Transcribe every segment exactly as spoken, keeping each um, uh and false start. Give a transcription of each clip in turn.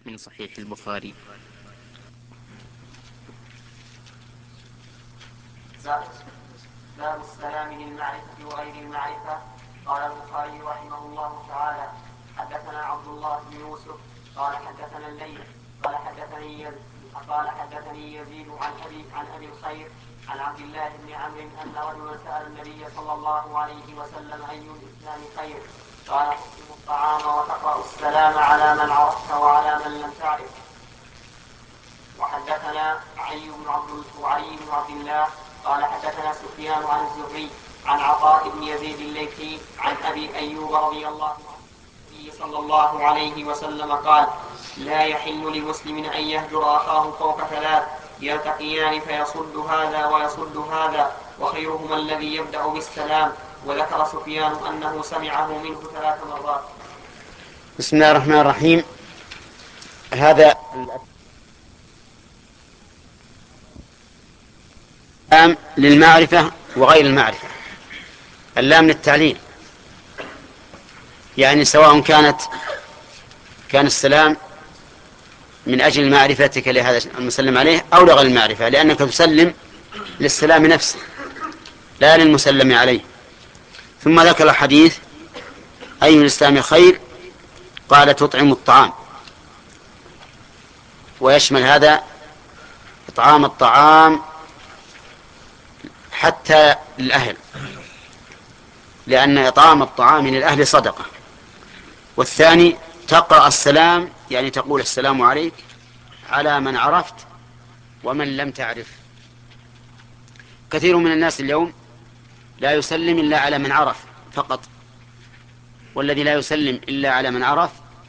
من صحيح البخاري. باب السلام للمعرفة وغير المعرفة. قال البخاري رحمه الله تعالى: حدثنا عبد الله بن يوسف قال حدثنا الليث قال حدثني قال حدثني يزيد عن ابي عن ابي الخير عن عبد الله بن عمرو ان رجلا سال النبي صلى الله عليه وسلم اي الاسلام خير؟ قال: تطعم الطعام وتقرأ السلام على من عرفت وعلى من لم تعرف. وحدثنا علي بن عبد علي بن عبد الله قال حدثنا سفيان عن الزهري عن عطاء بن يزيد الليثي عن ابي ايوب رضي الله عنه النبي صلى الله عليه وسلم قال: لا يحل لمسلم ان يهجر اخاه فوق ثلاث يلتقيان فيصد هذا ويصد هذا وخيرهما الذي يبدا بالسلام. وذكر سفيان انه سمعه منه ثلاث مرات. بسم الله الرحمن الرحيم. هذا اللام للمعرفة وغير المعرفة. اللام للتعليل، يعني سواء كانت كان السلام من أجل معرفتك لهذا المسلم عليه أو لغير المعرفة، لأنك تسلم للسلام نفسه لا للمسلم عليه. ثم ذكر الحديث: أي الإسلام خير؟ قال: تطعم الطعام، ويشمل هذا إطعام الطعام حتى للأهل، لأن إطعام الطعام للأهل صدقة. والثاني تقرأ السلام، يعني تقول السلام عليك على من عرفت ومن لم تعرف. كثير من الناس اليوم لا يسلم إلا على من عرف فقط، والذي لا يسلم إلا على من عرف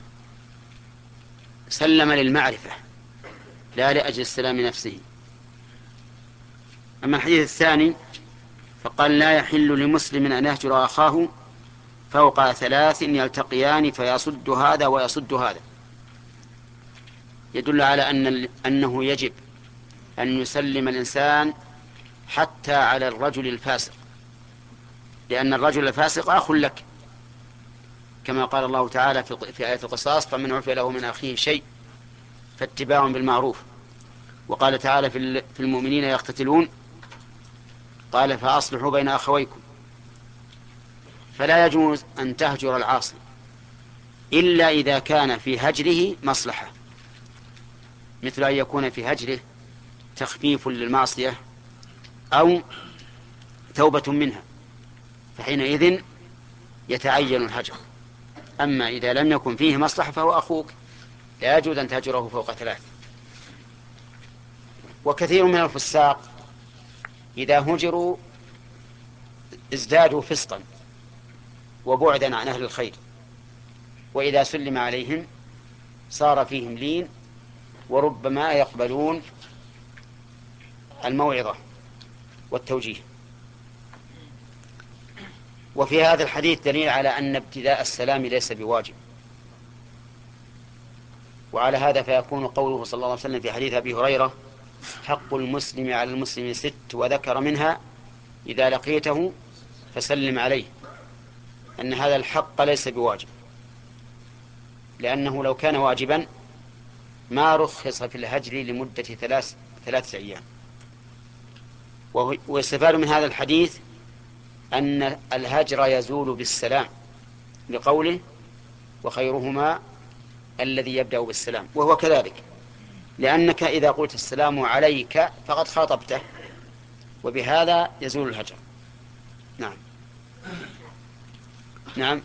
سلم للمعرفة لا لأجل السلام نفسه. أما الحديث الثاني فقال: لا يحل لمسلم أن يهجر أخاه فوق ثلاث يلتقيان فيصد هذا ويصد هذا، يدل على أن أنه يجب أن يسلم الإنسان حتى على الرجل الفاسق، لأن الرجل الفاسق أخ لك، كما قال الله تعالى في آية القصاص: فمن عفي له من أخيه شيء فاتباع بالمعروف. وقال تعالى في المؤمنين يقتتلون قال: فأصلحوا بين أخويكم. فلا يجوز أن تهجر العاصي إلا إذا كان في هجره مصلحة، مثل أن يكون في هجره تخفيف للمعصية أو توبة منها، فحينئذ يتعين الهجر. أما إذا لم يكن فيه مصلحة فهو أخوك، لا يجوز أن تهجره فوق ثلاث. وكثير من الفساق إذا هجروا ازدادوا فسقا وبعدا عن أهل الخير، وإذا سلم عليهم صار فيهم لين، وربما يقبلون الموعظة والتوجيه. وفي هذا الحديث دليل على أن ابتداء السلام ليس بواجب، وعلى هذا فيكون قوله صلى الله عليه وسلم في حديث أبي هريرة: حق المسلم على المسلم ست، وذكر منها إذا لقيته فسلم عليه، أن هذا الحق ليس بواجب، لأنه لو كان واجبا ما رخص في الهجر لمدة ثلاث ثلاثة أيام. ويستفاد من هذا الحديث أن الهجر يزول بالسلام، لقوله: وخيرهما الذي يبدأ بالسلام. وهو كذلك، لأنك إذا قلت السلام عليك فقد خاطبته، وبهذا يزول الهجر. نعم نعم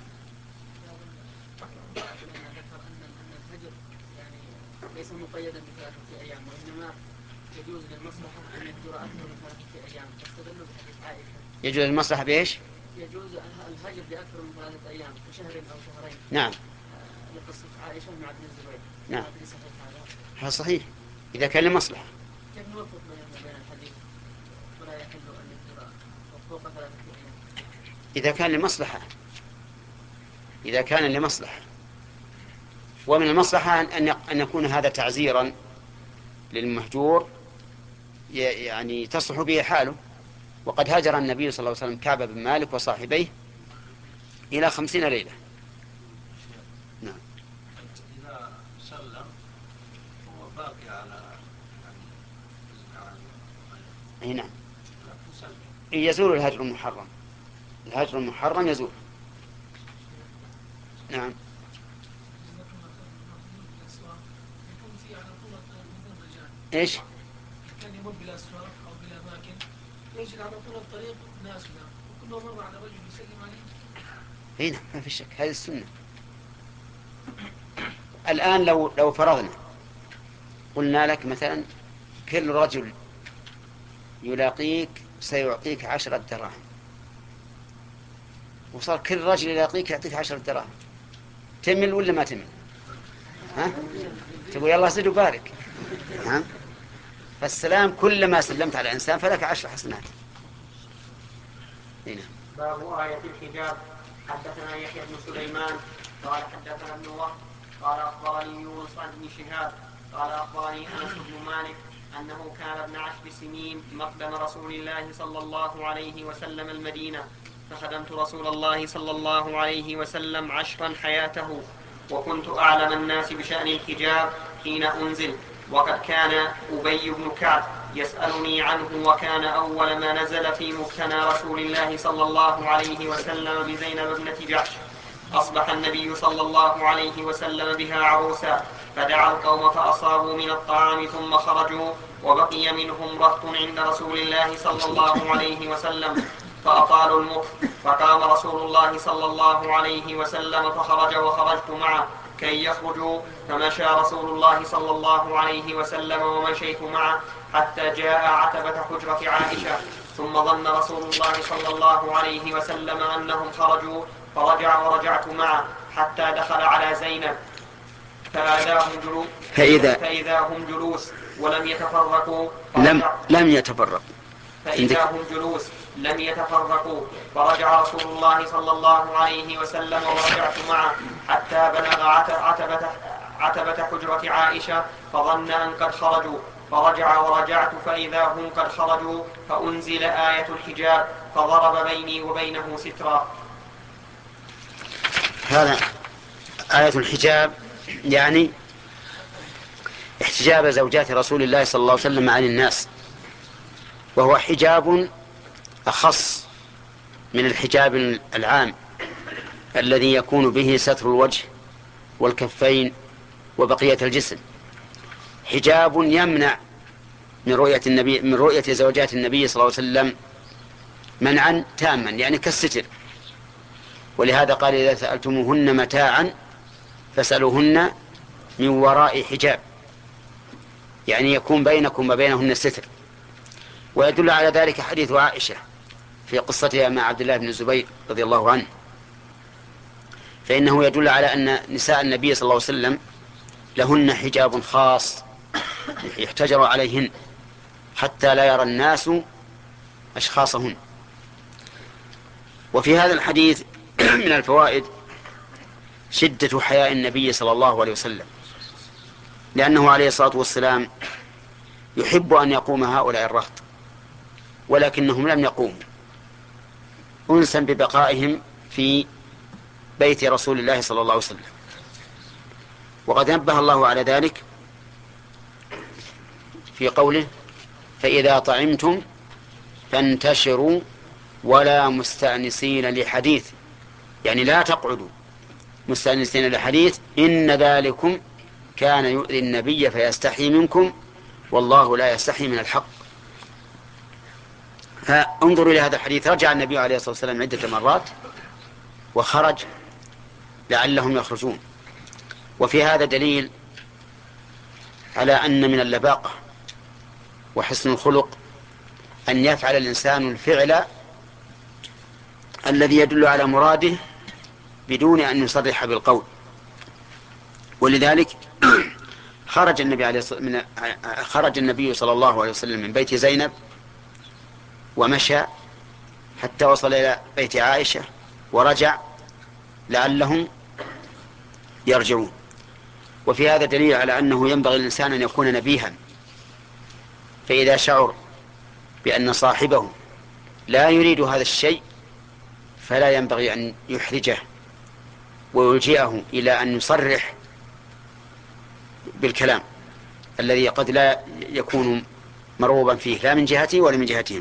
ليس مقيدا بثلاثة أيام، وإنما يجوز للمصلحة أن يهجر أكثر من ثلاثة أيام. تستدل بحديث عائشة: يجوز المصلحة بإيش؟ يجوز الهجر بأكثر من ثلاثة أيام كشهر أو شهرين. نعم. لقصة عائشة مع ابن الزبير. نعم. صحيح هذا؟ هذا صحيح إذا كان لمصلحة. كيف نوفق بين الحديث ولا يحل أن يهجر فوق ثلاثة أيام؟ إذا كان لمصلحة، إذا كان لمصلحة. ومن المصلحة أن يكون هذا تعزيرا للمهجور، يعني تصلح به حاله. وقد هاجر النبي صلى الله عليه وسلم كعب بن مالك وصاحبيه إلى خمسين ليلة. نعم. إذا سلم اي نعم، يزول الهجر المحرم، الهجر المحرم يزول. نعم. ايش؟ كان يمر بالاسواق او بالاماكن يجد على طول الطريق ناس وكل ما مر على رجل يسلم عليه. هنا ما في شك، هذه السنة. الآن لو لو فرضنا قلنا لك مثلا كل رجل يلاقيك سيعطيك عشرة دراهم، وصار كل رجل يلاقيك يعطيك عشرة دراهم، تمل ولا ما تمل؟ ها؟ تقول يلا زد وبارك. ها؟ فالسلام كلما سلمت على إنسان فلك عشر حسنات. هنا باب آية الحجاب. حدثنا يحيى بن سليمان قال حدثنا ابن وهب قال أخبرني يونس بن شهاب قال أخبرني أنس بن مالك أنه كان ابن عشر سنين مقدم رسول الله صلى الله عليه وسلم المدينة، فخدمت رسول الله صلى الله عليه وسلم عشرا حياته، وكنت أعلم الناس بشأن الحجاب حين أنزل، وقد كان أبي بن كعب يسألني عنه، وكان أول ما نزل في مبتنى رسول الله صلى الله عليه وسلم بزينب ابنة جحش. أصبح النبي صلى الله عليه وسلم بها عروسا، فدعا القوم فأصابوا من الطعام ثم خرجوا، وبقي منهم رهط عند رسول الله صلى الله عليه وسلم فأطالوا المكث، فقام رسول الله صلى الله عليه وسلم فخرج وخرجت معه كي يخرجوا، فمشى رسول الله صلى الله عليه وسلم ومشيت معه حتى جاء عتبة حجرة عائشة، ثم ظن رسول الله صلى الله عليه وسلم أنهم خرجوا فرجع ورجعت معه حتى دخل على زينب فإذا هم جلوس, فإذا فإذا هم جلوس ولم يتفرقوا لم لم يتفرقوا فإذا هم جلوس لم يتفرقوا فرجع رسول الله صلى الله عليه وسلم ورجعت معه حتى بلغ عتبة, عتبة حجرة عائشة فظن أن قد خرجوا، فرجع ورجعت فإذا هم قد خرجوا، فأنزل آية الحجاب فضرب بيني وبينه سترا. هذا آية الحجاب يعني احتجاب زوجات رسول الله صلى الله عليه وسلم عن الناس، وهو حجاب أخص من الحجاب العام الذي يكون به ستر الوجه والكفين وبقية الجسم، حجاب يمنع من رؤية النبي من رؤية زوجات النبي صلى الله عليه وسلم منعا تاما، يعني كالستر. ولهذا قال إذا سألتموهن متاعا فاسألوهن من وراء حجاب، يعني يكون بينكم وبينهن ستر. ويدل على ذلك حديث عائشة في قصتها مع عبد الله بن الزبير رضي الله عنه، فإنه يدل على أن نساء النبي صلى الله عليه وسلم لهن حجاب خاص يحتجر عليهن حتى لا يرى الناس أشخاصهن. وفي هذا الحديث من الفوائد شدة حياء النبي صلى الله عليه وسلم، لأنه عليه الصلاة والسلام يحب أن يقوم هؤلاء الرهط، ولكنهم لم يقوموا أنسا ببقائهم في بيت رسول الله صلى الله عليه وسلم. وقد نبه الله على ذلك في قوله فإذا طعمتم فانتشروا ولا مستأنسين لحديث، يعني لا تقعدوا مستأنسين لحديث إن ذلكم كان يؤذي النبي فيستحي منكم والله لا يستحي من الحق. فانظروا إلى هذا الحديث، رجع النبي عليه الصلاة والسلام عدة مرات وخرج لعلهم يخرجون. وفي هذا دليل على أن من اللباقة وحسن الخلق أن يفعل الإنسان الفعل الذي يدل على مراده بدون أن يصرح بالقول. ولذلك خرج النبي عليه من خرج النبي صلى الله عليه وسلم من بيت زينب ومشى حتى وصل إلى بيت عائشة ورجع لعلهم يرجعون. وفي هذا دليل على أنه ينبغي الإنسان أن يكون نبيها، فإذا شعر بأن صاحبه لا يريد هذا الشيء فلا ينبغي أن يحرجه ويلجئه إلى أن يصرح بالكلام، الذي قد لا يكون مرغوبا فيه لا من جهته ولا من جهتهم.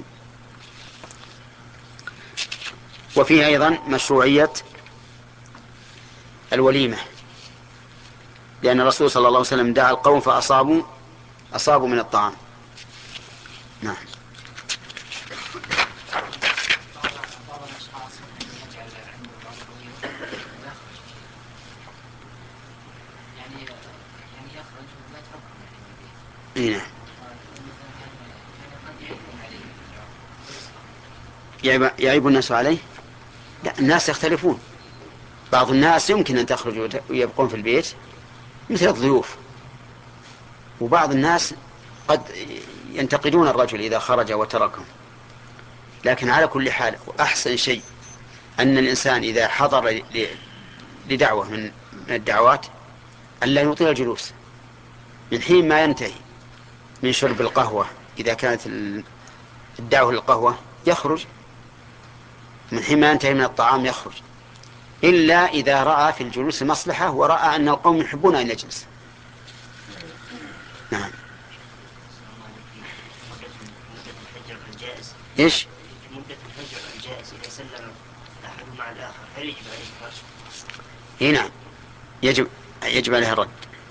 وفيه أيضا مشروعية الوليمة، لأن الرسول صلى الله عليه وسلم دعا القوم فأصابوا أصابوا من الطعام. نعم. نعم. يعيب الناس عليه؟ لا، الناس يختلفون. بعض الناس يمكن أن تخرجوا ويبقون في البيت مثل الضيوف، وبعض الناس قد ينتقدون الرجل إذا خرج وتركهم. لكن على كل حال أحسن شيء أن الإنسان إذا حضر لدعوة من الدعوات ألا يطيل الجلوس من حين ما ينتهي من شرب القهوة. إذا كانت الدعوة للقهوة يخرج، من حين ما ينتهي من الطعام يخرج، إلا إذا رأى في الجلوس مصلحة ورأى أن القوم يحبون أن يجلس. نعم. إيش؟ مدة الفجر الجائز إذا سلم أحد مع الآخر هل يجب عليه الرد؟ إيه نعم، يجب يجب عليه الرد.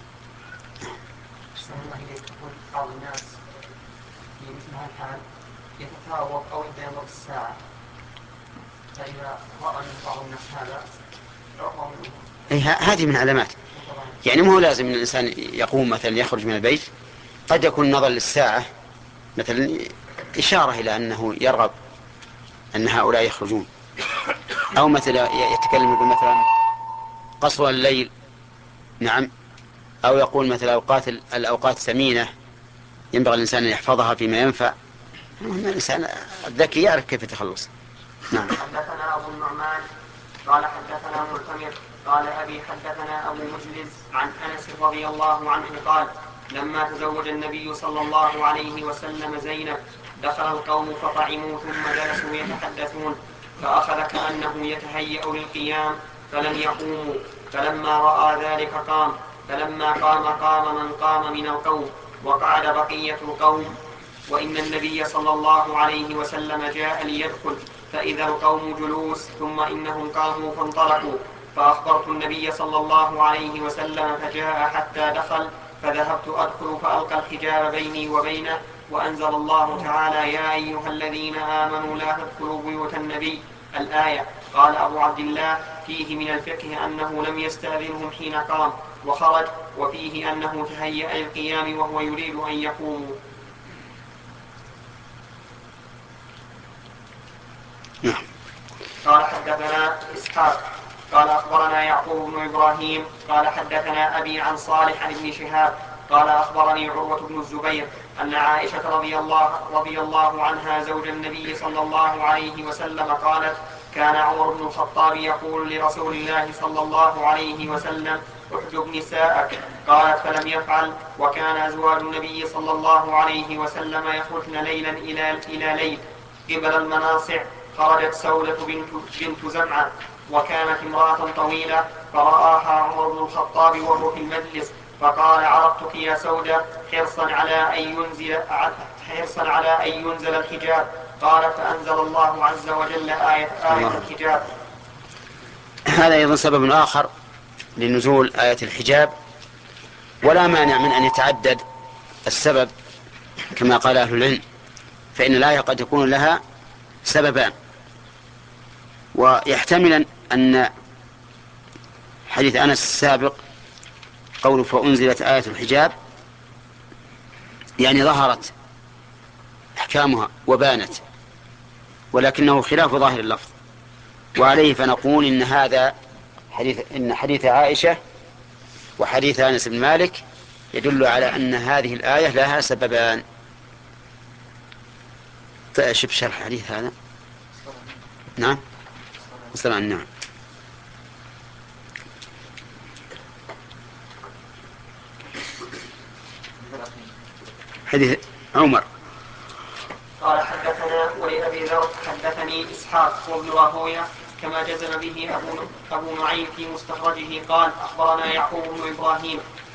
بعض الناس في مثل هذا الحال يتفاوض أو ينظر الساعة، فإذا رأى بعض الناس هذا رأى منه. أي هذه من علامات، يعني مو لازم أن الإنسان يقوم مثلا يخرج من البيت، قد يكون نظر للساعة مثلا إشارة إلى أنه يرغب أن هؤلاء يخرجون، أو مثلا يتكلم يقول مثلا قصر الليل. نعم. أو يقول مثلا أوقات الأوقات ثمينة ينبغي الإنسان أن يحفظها فيما ينفع. الإنسان الذكي يعرف كيف يتخلص. نعم. حدثنا أبو النعمان قال حدثنا معتمر قال أبي حدثنا أبو مجلس عن أنس رضي الله عنه قال لما تزوج النبي صلى الله عليه وسلم زينب دخل القوم فطعموا ثم جلسوا يتحدثون، فأخذ كأنه يتهيأ للقيام فلم يقوموا، فلما رأى ذلك قام، فلما قام قام من قام من القوم وقعد بقية القوم، وإن النبي صلى الله عليه وسلم جاء ليدخل فإذا القوم جلوس، ثم إنهم قاموا فانطلقوا، فأخبرت النبي صلى الله عليه وسلم فجاء حتى دخل، فذهبت أدخل فألقى الحجاب بيني وبينه، وأنزل الله تعالى يا أيها الذين آمنوا لا تدخلوا بيوت النبي الآية. قال أبو عبد الله فيه من الفقه أنه لم يستأذنهم حين قام وخرج، وفيه أنه تهيأ للقيام وهو يريد أن يقوموا. قال حدثنا إسحاق قال أخبرنا يعقوب بن إبراهيم قال حدثنا أبي عن صالح عن ابن شهاب قال أخبرني عروة بن الزبير أن عائشة رضي الله, رضي الله عنها زوج النبي صلى الله عليه وسلم قالت كان عمر بن الخطاب يقول لرسول الله صلى الله عليه وسلم احجب نساءك، قالت فلم يفعل، وكان أزواج النبي صلى الله عليه وسلم يخرجن ليلا إلى, إلى ليل قبل المناصع. خرجت سودة بنت, بنت زمعة وكانت امرأة طويلة، فرآها عمر بن الخطاب وهو في المجلس فقال عرفتك يا سودة حرصا على أن ينزل, حرصا على أن ينزل الحجاب. قال فأنزل الله عز وجل آية, آية الحجاب. هذا أيضا سبب آخر لنزول آية الحجاب، ولا مانع من أن يتعدد السبب كما قال أهل العلم، فإن الآية قد يكون لها سببان، ويحتمل أن حديث أنس السابق قوله فأنزلت آية الحجاب يعني ظهرت أحكامها وبانت، ولكنه خلاف ظاهر اللفظ، وعليه فنقول إن هذا حديث إن حديث عائشة وحديث أنس بن مالك يدل على أن هذه الآية لها سببان. شوف شرح الحديث هذا. نعم والسلام. نعم. حديث عمر قال حدثنا ولأبي ذر حدثني إسحاق وابن راهويه كما جزم به أبو, أبو نعيم في مستخرجه قال أخبرنا يعقوب بن إبراهيم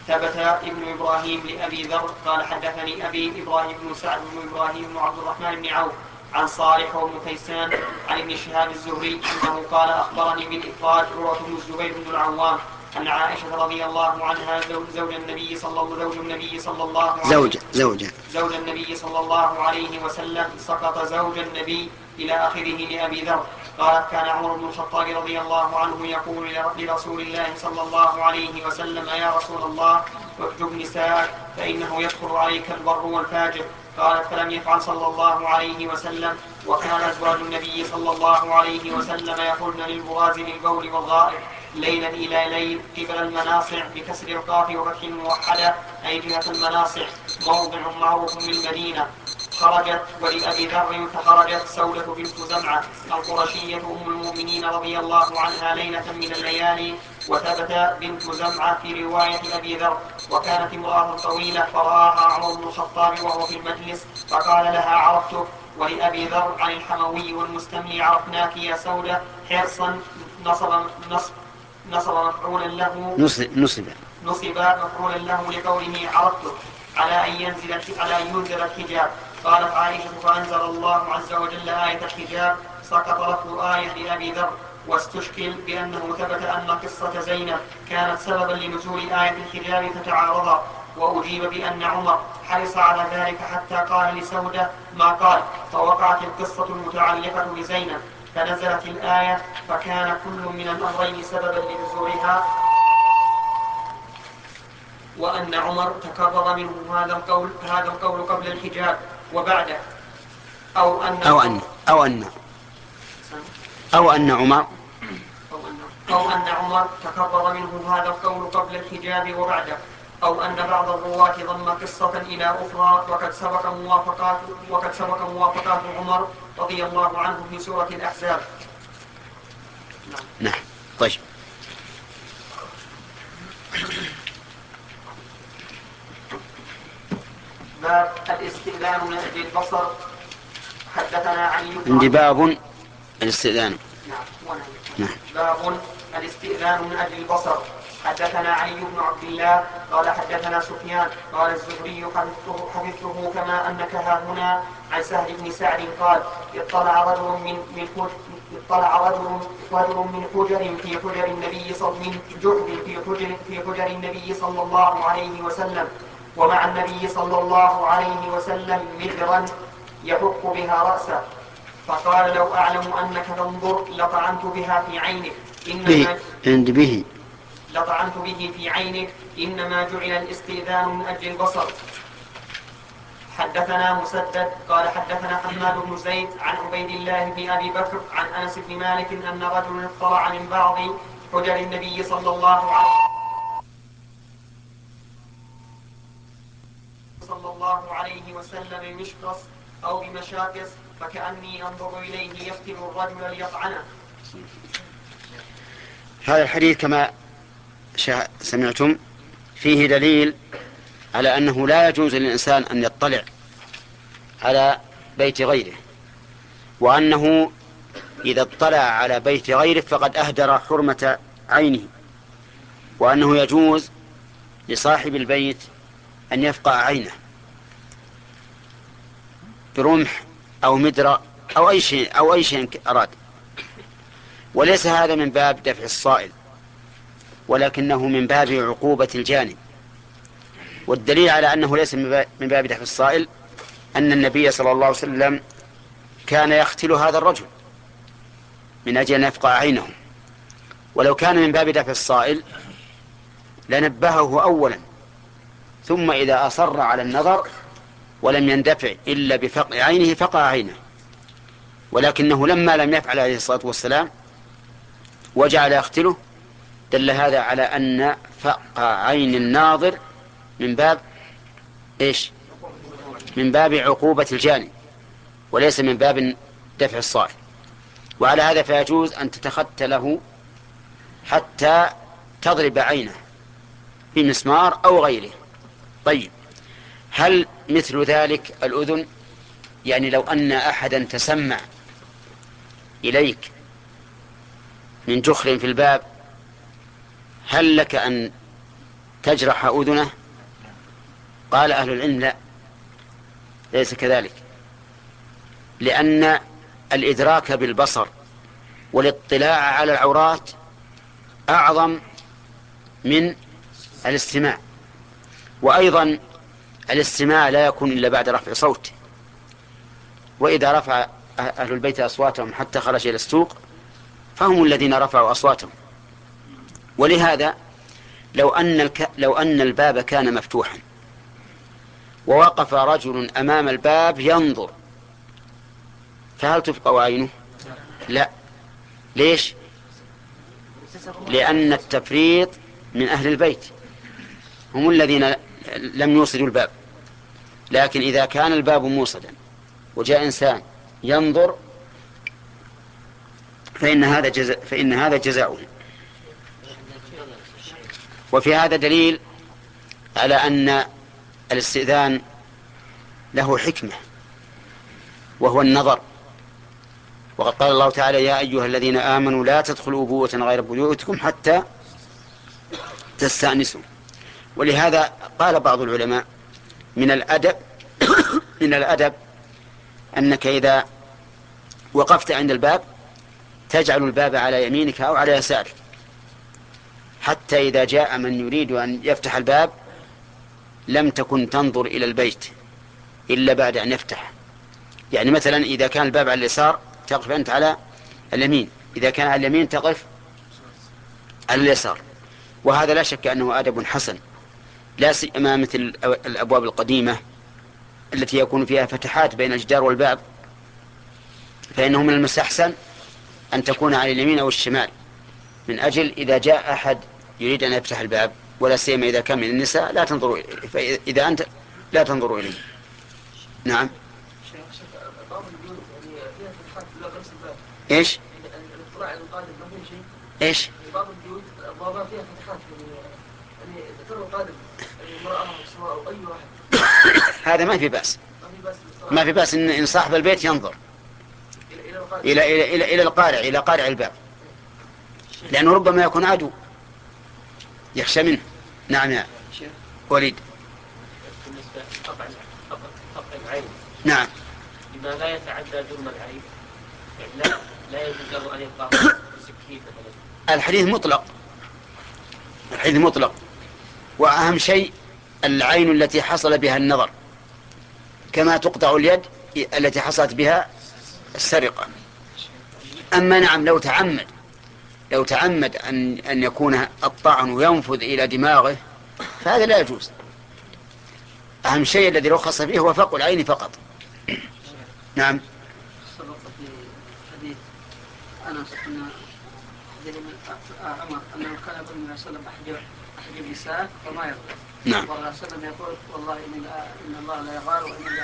ثبت ابن إبراهيم لأبي ذر قال حدثني أبي إبراهيم بن سعد بن إبراهيم بن عبد الرحمن بن عوف عن صالح وابن كيسان عن ابن شهاب الزهري أنه قال أخبرني بالإفراد عروة بن الزبير بن العوام أن عائشة رضي الله عنها زوج النبي صلى الله زوج النبي صلى الله عليه زوج زوج زوج النبي صلى الله عليه وسلم سقط زوج النبي إلى آخره لأبي ذر. قالت كان عمر بن الخطاب رضي الله عنه يقول لرسول الله صلى الله عليه وسلم يا رسول الله احجب نساءك فإنه يدخل عليك البر والفاجر. قالت فلم يفعل صلى الله عليه وسلم. وكان أزواج النبي صلى الله عليه وسلم يقولن للبراز للبول والغائط ليلا إلى ليل قبل المناصع بكسر القاف وفتح موحدة أي جهة المناصع موضع معروف بالمدينة. خرجت ولأبي ذر فخرجت سودة بنت زمعة القرشية أم المؤمنين رضي الله عنها ليلة من الليالي. وثبت بنت زمعة في رواية أبي ذر وكانت امرأة طويلة فرآها عمر بن الخطاب وهو في المجلس فقال لها عرفتك. ولأبي ذر عن الحموي والمستملي عرفناك يا سودة حرصا نصب نصب نصب مفعولا له نصب نصب نصب مفعولا له لقوله عرفتك على أن ينزل على أن ينزل الحجاب. قالت عائشة فأنزل الله عز وجل آية الحجاب سقط لفظ آية لأبي ذر. واستشكل بأنه ثبت أن قصة زينب كانت سببا لنزول آية الحجاب فتعارضا. وأجيب بأن عمر حرص على ذلك حتى قال لسودة ما قال فوقعت القصة المتعلقة بزينب فنزلت الآية فكان كل من الأمرين سببا لنزولها. وأن عمر تكرر منه هذا القول هذا القول قبل الحجاب وبعده أو أن أو أن أو أن أو أن عمر أو أن عمر تكرر منه هذا القول قبل الحجاب وبعده أو أن بعض الرواة ضم قصة إلى أخرى وقد سبق موافقات وقد سبق موافقات عمر رضي الله عنه في سورة الأحزاب. نعم طيب. باب الاستئذان من أجل البصر. حدثنا علي عندي باب الاستئذان. نعم. باب الاستئذان من أجل البصر. حدثنا علي بن عبد الله قال حدثنا سفيان قال الزهري حفظته, حفظته كما أنك ها هنا عن سهل بن سعد قال اطلع رجل من من اطلع رجل رجل من حجر في حجر النبي صلى من جحد في حجر في حجر النبي صلى الله عليه وسلم ومع النبي صلى الله عليه وسلم مغرا يحك بها رأسه فقال لو أعلم أنك تنظر لطعنت بها في عينك إنما عند به لطعنت به في عينك إنما جعل الاستئذان من أجل البصر. حدثنا مسدد قال حدثنا حماد بن زيد عن عبيد الله بن أبي بكر عن أنس بن مالك أن رجلا اطلع من بعض حجر النبي صلى الله عليه صلى الله عليه وسلم بمشقص أو بمشاقص فكأني أنظر إليه يفتن الرجل ليطعنه. هذا الحديث كما سمعتم فيه دليل على أنه لا يجوز للإنسان أن يطلع على بيت غيره وأنه إذا اطلع على بيت غيره فقد أهدر حرمة عينه وأنه يجوز لصاحب البيت أن يفقع عينه برمح أو مدرة أو أي شيء أو أي شيء أراد. وليس هذا من باب دفع الصائل ولكنه من باب عقوبة الجاني. والدليل على أنه ليس من باب دفع الصائل أن النبي صلى الله عليه وسلم كان يختل هذا الرجل من أجل أن يفقع عينه. ولو كان من باب دفع الصائل لنبهه أولا ثم إذا أصر على النظر ولم يندفع إلا بفقع عينه فقع عينه. ولكنه لما لم يفعل عليه الصلاة والسلام وجعل يختله دل هذا على أن فقع عين الناظر من باب إيش؟ من باب عقوبة الجاني وليس من باب دفع الصائل. وعلى هذا فيجوز أن تتختله حتى تضرب عينه بمسمار أو غيره. طيب هل مثل ذلك الأذن؟ يعني لو أن أحدا تسمع إليك من جخر في الباب هل لك أن تجرح أذنه؟ قال أهل العلم لا، ليس كذلك، لأن الإدراك بالبصر والاطلاع على العورات أعظم من الاستماع، وأيضا الاستماع لا يكون إلا بعد رفع صوت، وإذا رفع أهل البيت أصواتهم حتى خرج إلى السوق فهم الذين رفعوا أصواتهم. ولهذا لو أن, الك... لو أن الباب كان مفتوحا ووقف رجل أمام الباب ينظر، فهل تفقع عينه؟ لا. ليش؟ لأن التفريط من أهل البيت، هم الذين لم يوصدوا الباب. لكن إذا كان الباب موصدا وجاء إنسان ينظر فإن هذا جزاء فإن هذا جزاؤه. وفي هذا دليل على أن الاستئذان له حكمة، وهو النظر. وقد قال الله تعالى: يا أيها الذين آمنوا لا تدخلوا بيوتا غير بيوتكم حتى تستأنسوا. ولهذا قال بعض العلماء: من الأدب من الأدب أنك إذا وقفت عند الباب تجعل الباب على يمينك أو على يسارك، حتى إذا جاء من يريد أن يفتح الباب لم تكن تنظر إلى البيت إلا بعد أن يفتح. يعني مثلا إذا كان الباب على اليسار تقف أنت على اليمين، إذا كان على اليمين تقف على اليسار. وهذا لا شك أنه أدب حسن، لا سيما مثل الأبواب القديمة التي يكون فيها فتحات بين الجدار والباب، فإنه من المستحسن أن تكون على اليمين أو الشمال، من أجل إذا جاء أحد يريد أن يفتح الباب، ولا سيما إذا كان من النساء، لا تنظروا إليه، فإذا أنت لا تنظروا إليه. نعم. إيش؟ إيش؟ بعض البيوت أبوابها فيها فتحات، يعني ترى القادم المرأة أو أي واحد. هذا ما في بأس، ما في بأس إن صاحب البيت ينظر إلى إلى إلى إلى القارع إلى قارع الباب، لأنه ربما يكون عدو يخشى منه. نعم يا وليد. بالنسبة لقطع قطع العين، نعم، لما لا يتعدى جرم العين، يعني لا لا يجوز له أن يقطع بسكين مثلا. الحديث مطلق، الحديث مطلق، وأهم شيء العين التي حصل بها النظر، كما تقطع اليد التي حصلت بها السرقة. أما نعم لو تعمد لو تعمد أن أن يكون الطعن ينفذ إلى دماغه فهذا لا يجوز. أهم شيء الذي رخص فيه هو فقع العين فقط. نعم. سبق في حديث أنس أن أمر أنه كان يقول النبي صلى الله عليه وسلم أحجب أحجب النساء وما يرضى. نعم. والله صلى الله عليه وسلم يقول: والله إن إن الله لا يغار وإن لا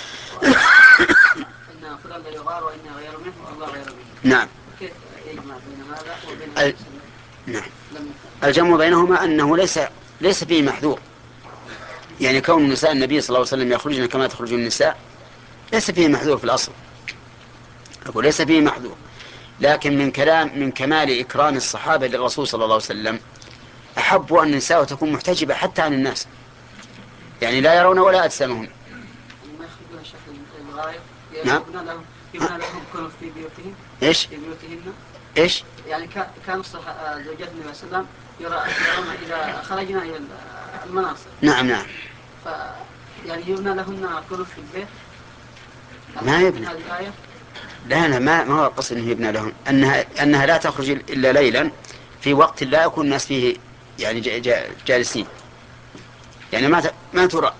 إن فلان لا يغار وإن غير منه والله غير منه. نعم. كيف يجمع بين هذا وبين ال... نعم. الجمع بينهما أنه ليس ليس فيه محذور، يعني كون نساء النبي صلى الله عليه وسلم يخرجن كما تخرج النساء ليس فيه محذور في الأصل، أقول ليس فيه محذور، لكن من كلام من كمال إكرام الصحابة للرسول صلى الله عليه وسلم أحبوا أن النساء تكون محتجبة حتى عن الناس، يعني لا يرون ولا أجسامهم. ما يخرجون شكل الغاية. نعم. يبنى لهم يبنى لهم كنف في بيوتهم. إيش؟ في بيوتهن. إيش؟ يعني كان الصحابة زوجات النبي صلى الله عليه وسلم يرون إذا خرجنا إلى المناصب. نعم نعم. ف يعني يبنى لهن كنف في البيت. ما يبنى. هذه الآية. لا لا ما ما هو القصد انه يبنى لهم، انها انها لا تخرج الا ليلا في وقت لا يكون الناس فيه يعني جالسين، يعني ما ما ترى.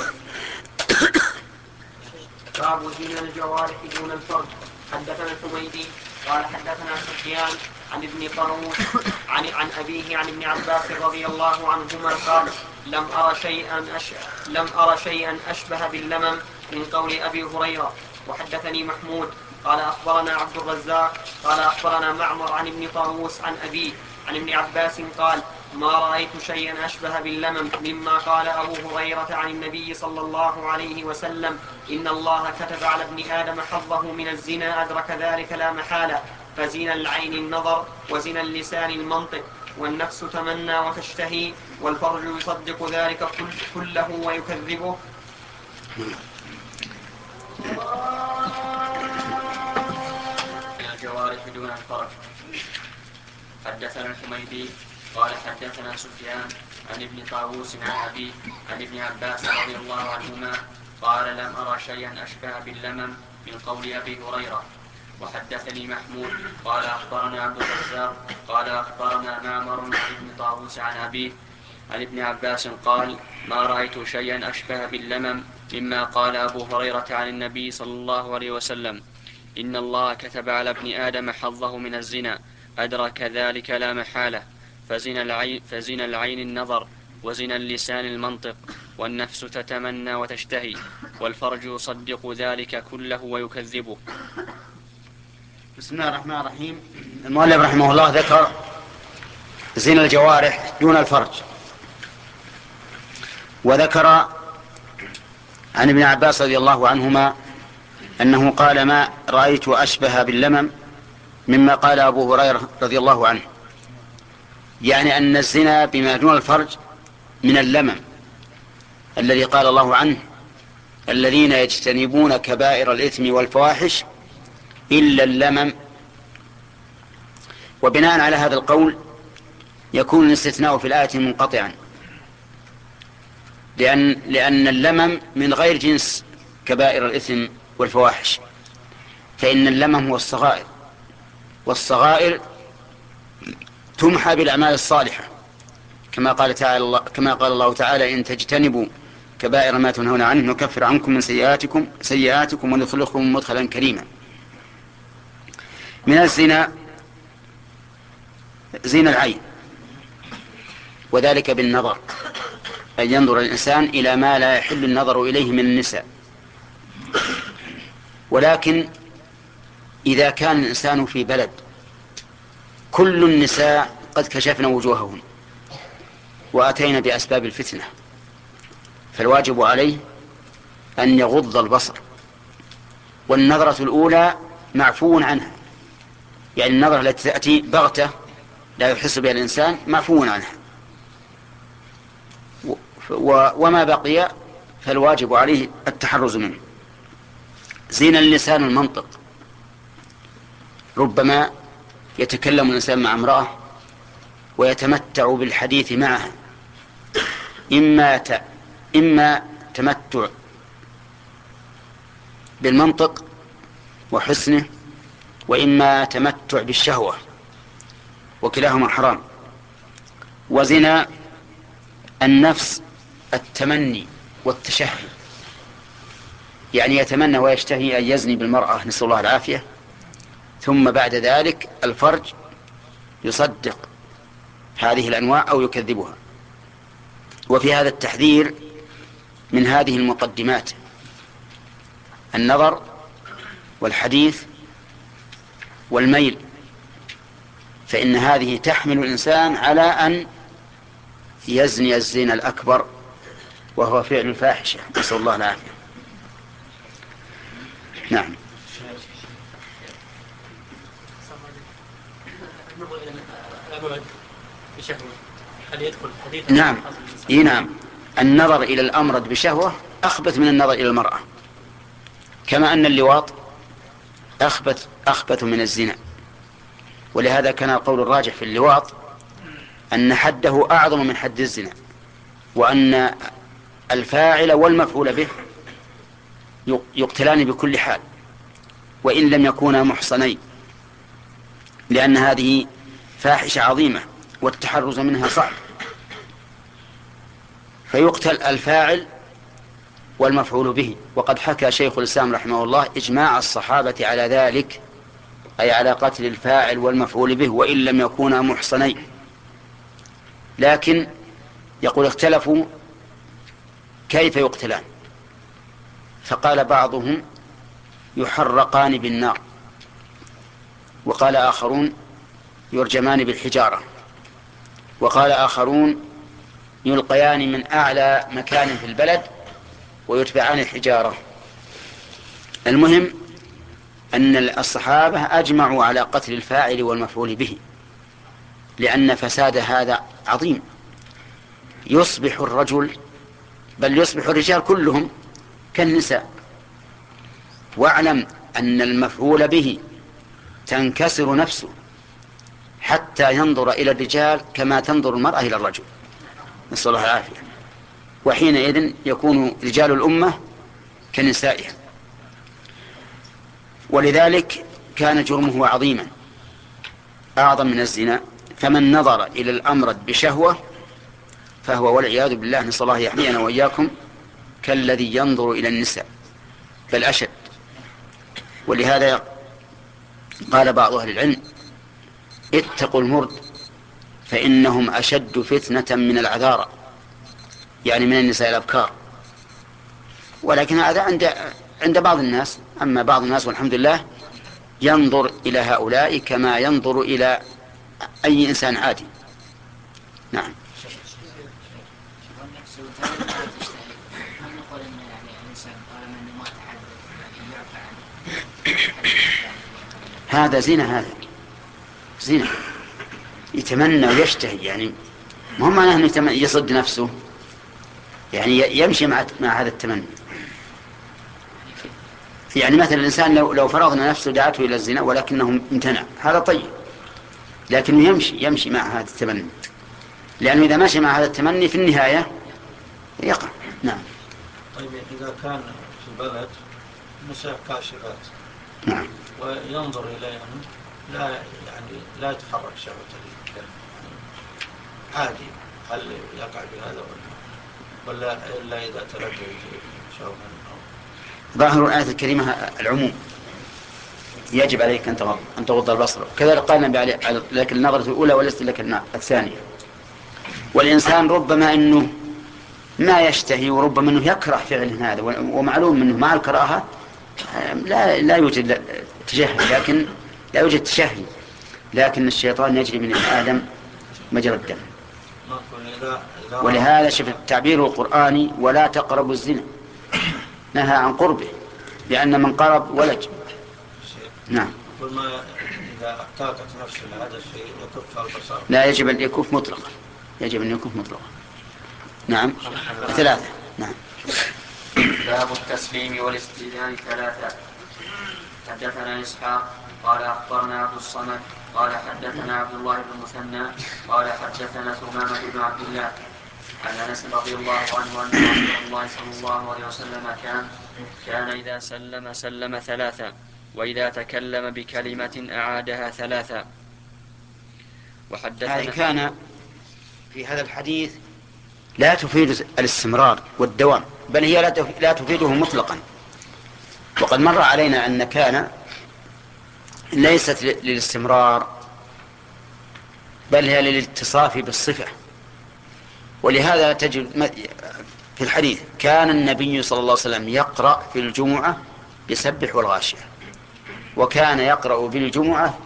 باب دين الجوارح دون الفرد. حدثنا الحميدي قال حدثنا سفيان عن ابن طاووس عن عن ابيه عن ابن عباس رضي الله عنهما قال: لم ارى شيئا أش... لم ارى شيئا اشبه باللمم من قول ابي هريره. وحدثني محمود قال أخبرنا عبد الرزاق قال أخبرنا معمر عن ابن طاووس عن أبيه عن ابن عباس قال: ما رأيت شيئا أشبه باللمم مما قال أبو هريرة عن النبي صلى الله عليه وسلم: إن الله كتب على ابن آدم حظه من الزنا أدرك ذلك لا محالة، فزنا العين النظر وزنا اللسان المنطق والنفس تمنى وتشتهي والفرج يصدق ذلك كله ويكذبه. الجوارح دون الفرج. حدثنا الحميدي قال حدثنا سفيان عن ابن طاووس عن أبيه عن ابن عباس رضي الله عنهما قال لم أرى شيئا أشبه باللمم من قول أبي هريرة. وحدثني محمود قال أخبرنا عبد الرزاق قال أخبرنا معمر عن ابن طاووس عن أبيه عن ابن عباس قال ما رأيت شيئا أشبه باللمم مما قال أبو هريرة عن النبي صلى الله عليه وسلم إن الله كتب على ابن آدم حظه من الزنا أدرك ذلك لا محالة فزنا العين, فزنا العين النظر وزنا اللسان المنطق والنفس تتمنى وتشتهي والفرج يصدق ذلك كله ويكذبه. بسم الله الرحمن الرحيم. المؤلف رحمه الله ذكر زنا الجوارح دون الفرج، وذكر عن ابن عباس رضي الله عنهما أنه قال ما رأيت أشبه باللمم مما قال أبو هريرة رضي الله عنه، يعني أن الزنا بما دون الفرج من اللمم الذي قال الله عنه الذين يجتنبون كبائر الإثم والفواحش إلا اللمم. وبناء على هذا القول يكون الاستثناء في الآية منقطعا، لأن, لأن اللمم من غير جنس كبائر الإثم والفواحش، فإن اللمم هو الصغائر، والصغائر تمحى بالأعمال الصالحة كما قال تعالى كما قال الله تعالى إن تجتنبوا كبائر ما تنهون عنه نكفر عنكم من سيئاتكم سيئاتكم وندخلكم مدخلا كريما. من الزنا زنا العين، وذلك بالنظر، أن ينظر الإنسان إلى ما لا يحل النظر إليه من النساء. ولكن إذا كان الإنسان في بلد كل النساء قد كشفن وجوههن وأتينا بأسباب الفتنة، فالواجب عليه أن يغض البصر، والنظرة الأولى معفو عنها، يعني النظرة التي تأتي بغتة لا يحس بها الإنسان معفو عنها، وما بقي فالواجب عليه التحرز منه. زين اللسان المنطق، ربما يتكلم الإنسان مع امرأة ويتمتع بالحديث معها، إما ت... إما تمتع بالمنطق وحسنه، وإما تمتع بالشهوة، وكلاهما حرام. وزنا النفس التمني والتشهي، يعني يتمنى ويشتهي أن يزني بالمرأة، نسأل الله العافية، ثم بعد ذلك الفرج يصدق هذه الأنواع أو يكذبها. وفي هذا التحذير من هذه المقدمات: النظر والحديث والميل، فإن هذه تحمل الإنسان على أن يزني الزنا الأكبر وهو فعل الفاحشة، نسأل الله العافية. نعم. نعم إيه نعم النظر إلى الأمرد بشهوة أخبث من النظر إلى المرأة، كما أن اللواط أخبث أخبث من الزنا. ولهذا كان القول الراجح في اللواط أن حده أعظم من حد الزنا، وأن الفاعل والمفعول به يقتلان بكل حال وإن لم يكونا محصنين، لأن هذه فاحشة عظيمة والتحرز منها صعب، فيقتل الفاعل والمفعول به. وقد حكى شيخ الإسلام رحمه الله إجماع الصحابة على ذلك، أي على قتل الفاعل والمفعول به وإن لم يكونا محصنين. لكن يقول اختلفوا كيف يقتلان، فقال بعضهم يحرقان بالنار، وقال آخرون يرجمان بالحجارة، وقال آخرون يلقيان من أعلى مكان في البلد ويتبعان الحجارة. المهم أن الصحابة أجمعوا على قتل الفاعل والمفعول به، لأن فساد هذا عظيم. يصبح الرجل بل يصبح الرجال كلهم كالنساء. واعلم أن المفعول به تنكسر نفسه حتى ينظر إلى الرجال كما تنظر المرأة إلى الرجل، نسأل الله العافية. وحينئذ يكون رجال الأمة كنسائها. ولذلك كان جرمه عظيما أعظم من الزنا. فمن نظر إلى الأمرد بشهوة فهو والعياذ بالله، نسأل الله يحمينا وإياكم، كالذي ينظر إلى النساء بل أشد. ولهذا قال بعض أهل العلم: اتقوا المرد فإنهم أشد فتنة من العذارى، يعني من النساء الأبكار. ولكن هذا عند عند بعض الناس. أما بعض الناس والحمد لله ينظر إلى هؤلاء كما ينظر إلى أي إنسان عادي. نعم. هذا زنا، هذا زنا، يتمنى ويشتهي، يعني مهم معناه أنه يصد نفسه، يعني يمشي مع مع هذا التمني. يعني مثلا الإنسان لو لو فرضنا نفسه دعته إلى الزنا ولكنه امتنع، هذا طيب، لكنه يمشي يمشي مع هذا التمني، لأنه إذا ماشي مع هذا التمني في النهاية يقع. نعم. طيب إذا كان في بلد نساء كاشفات، نعم، وينظر إليهم لا يعني لا يتحرك شهوته يعني عادي، هل يقع بهذا ولا ولا إلا إذا تلقى شهوة؟ ظاهر الآية الكريمة العموم، يجب عليك أن تغض البصر. كذلك قال النبي عليه لك النظرة الأولى وليست لك الثانية. والإنسان ربما أنه ما يشتهي وربما أنه يكره فعل هذا، ومعلوم أنه مع الكراهة لا لا يوجد تشهي، لكن لا يوجد تشهي، لكن الشيطان يجري من آدم مجرى الدم. ولهذا شوف التعبير القرآني: ولا تقربوا الزنا، نهى عن قربه، لأن من قرب ولج. نعم. كل ما إذا احتاجت نفسه لهذا الشيء يكف البصر. لا، يجب أن يكف مطلقا، يجب أن يكف مطلقا. نعم. ثلاثة. نعم. باب التسليم والاستئذان ثلاثة. حدثنا إسحاق قال أخبرنا عبد الصمد قال حدثنا عبد الله بن المثنى قال حدثنا ثمامة بن عبد الله عن أنس رضي الله عنه أن رسول الله صلى الله عليه وسلم كان كان إذا سلم سلم ثلاثا، وإذا تكلم بكلمة أعادها ثلاثا. وحدثنا هذه كان في هذا الحديث لا تفيد الاستمرار والدوام، بل هي لا تفيده مطلقا. وقد مر علينا أن كان ليست للاستمرار بل هي للاتصاف بالصفة. ولهذا تجد في الحديث: كان النبي صلى الله عليه وسلم يقرأ في الجمعة يسبح والغاشية، وكان يقرأ بالجمعة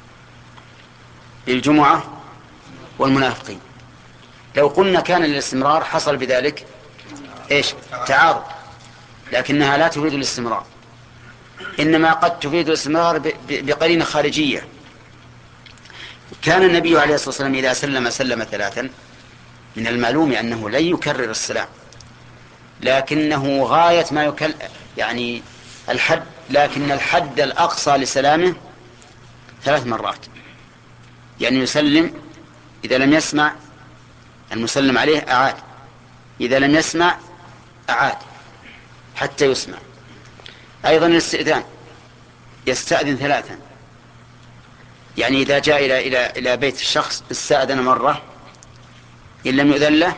بالجمعة والمنافقين. لو قلنا كان للاستمرار حصل بذلك إيش؟ تعارض، لكنها لا تفيد الاستمرار، إنما قد تفيد الاستمرار بقرينة خارجية. كان النبي عليه الصلاة والسلام إذا سلم سلم ثلاثا، من المعلوم أنه لن يكرر السلام، لكنه غاية ما يكل يعني الحد، لكن الحد الأقصى لسلامه ثلاث مرات. يعني يسلم، إذا لم يسمع المسلم عليه أعاد، إذا لم يسمع أعاد حتى يسمع. أيضا الاستئذان، يستأذن ثلاثا، يعني إذا جاء إلى إلى إلى بيت الشخص استأذن مرة، إن لم يؤذن له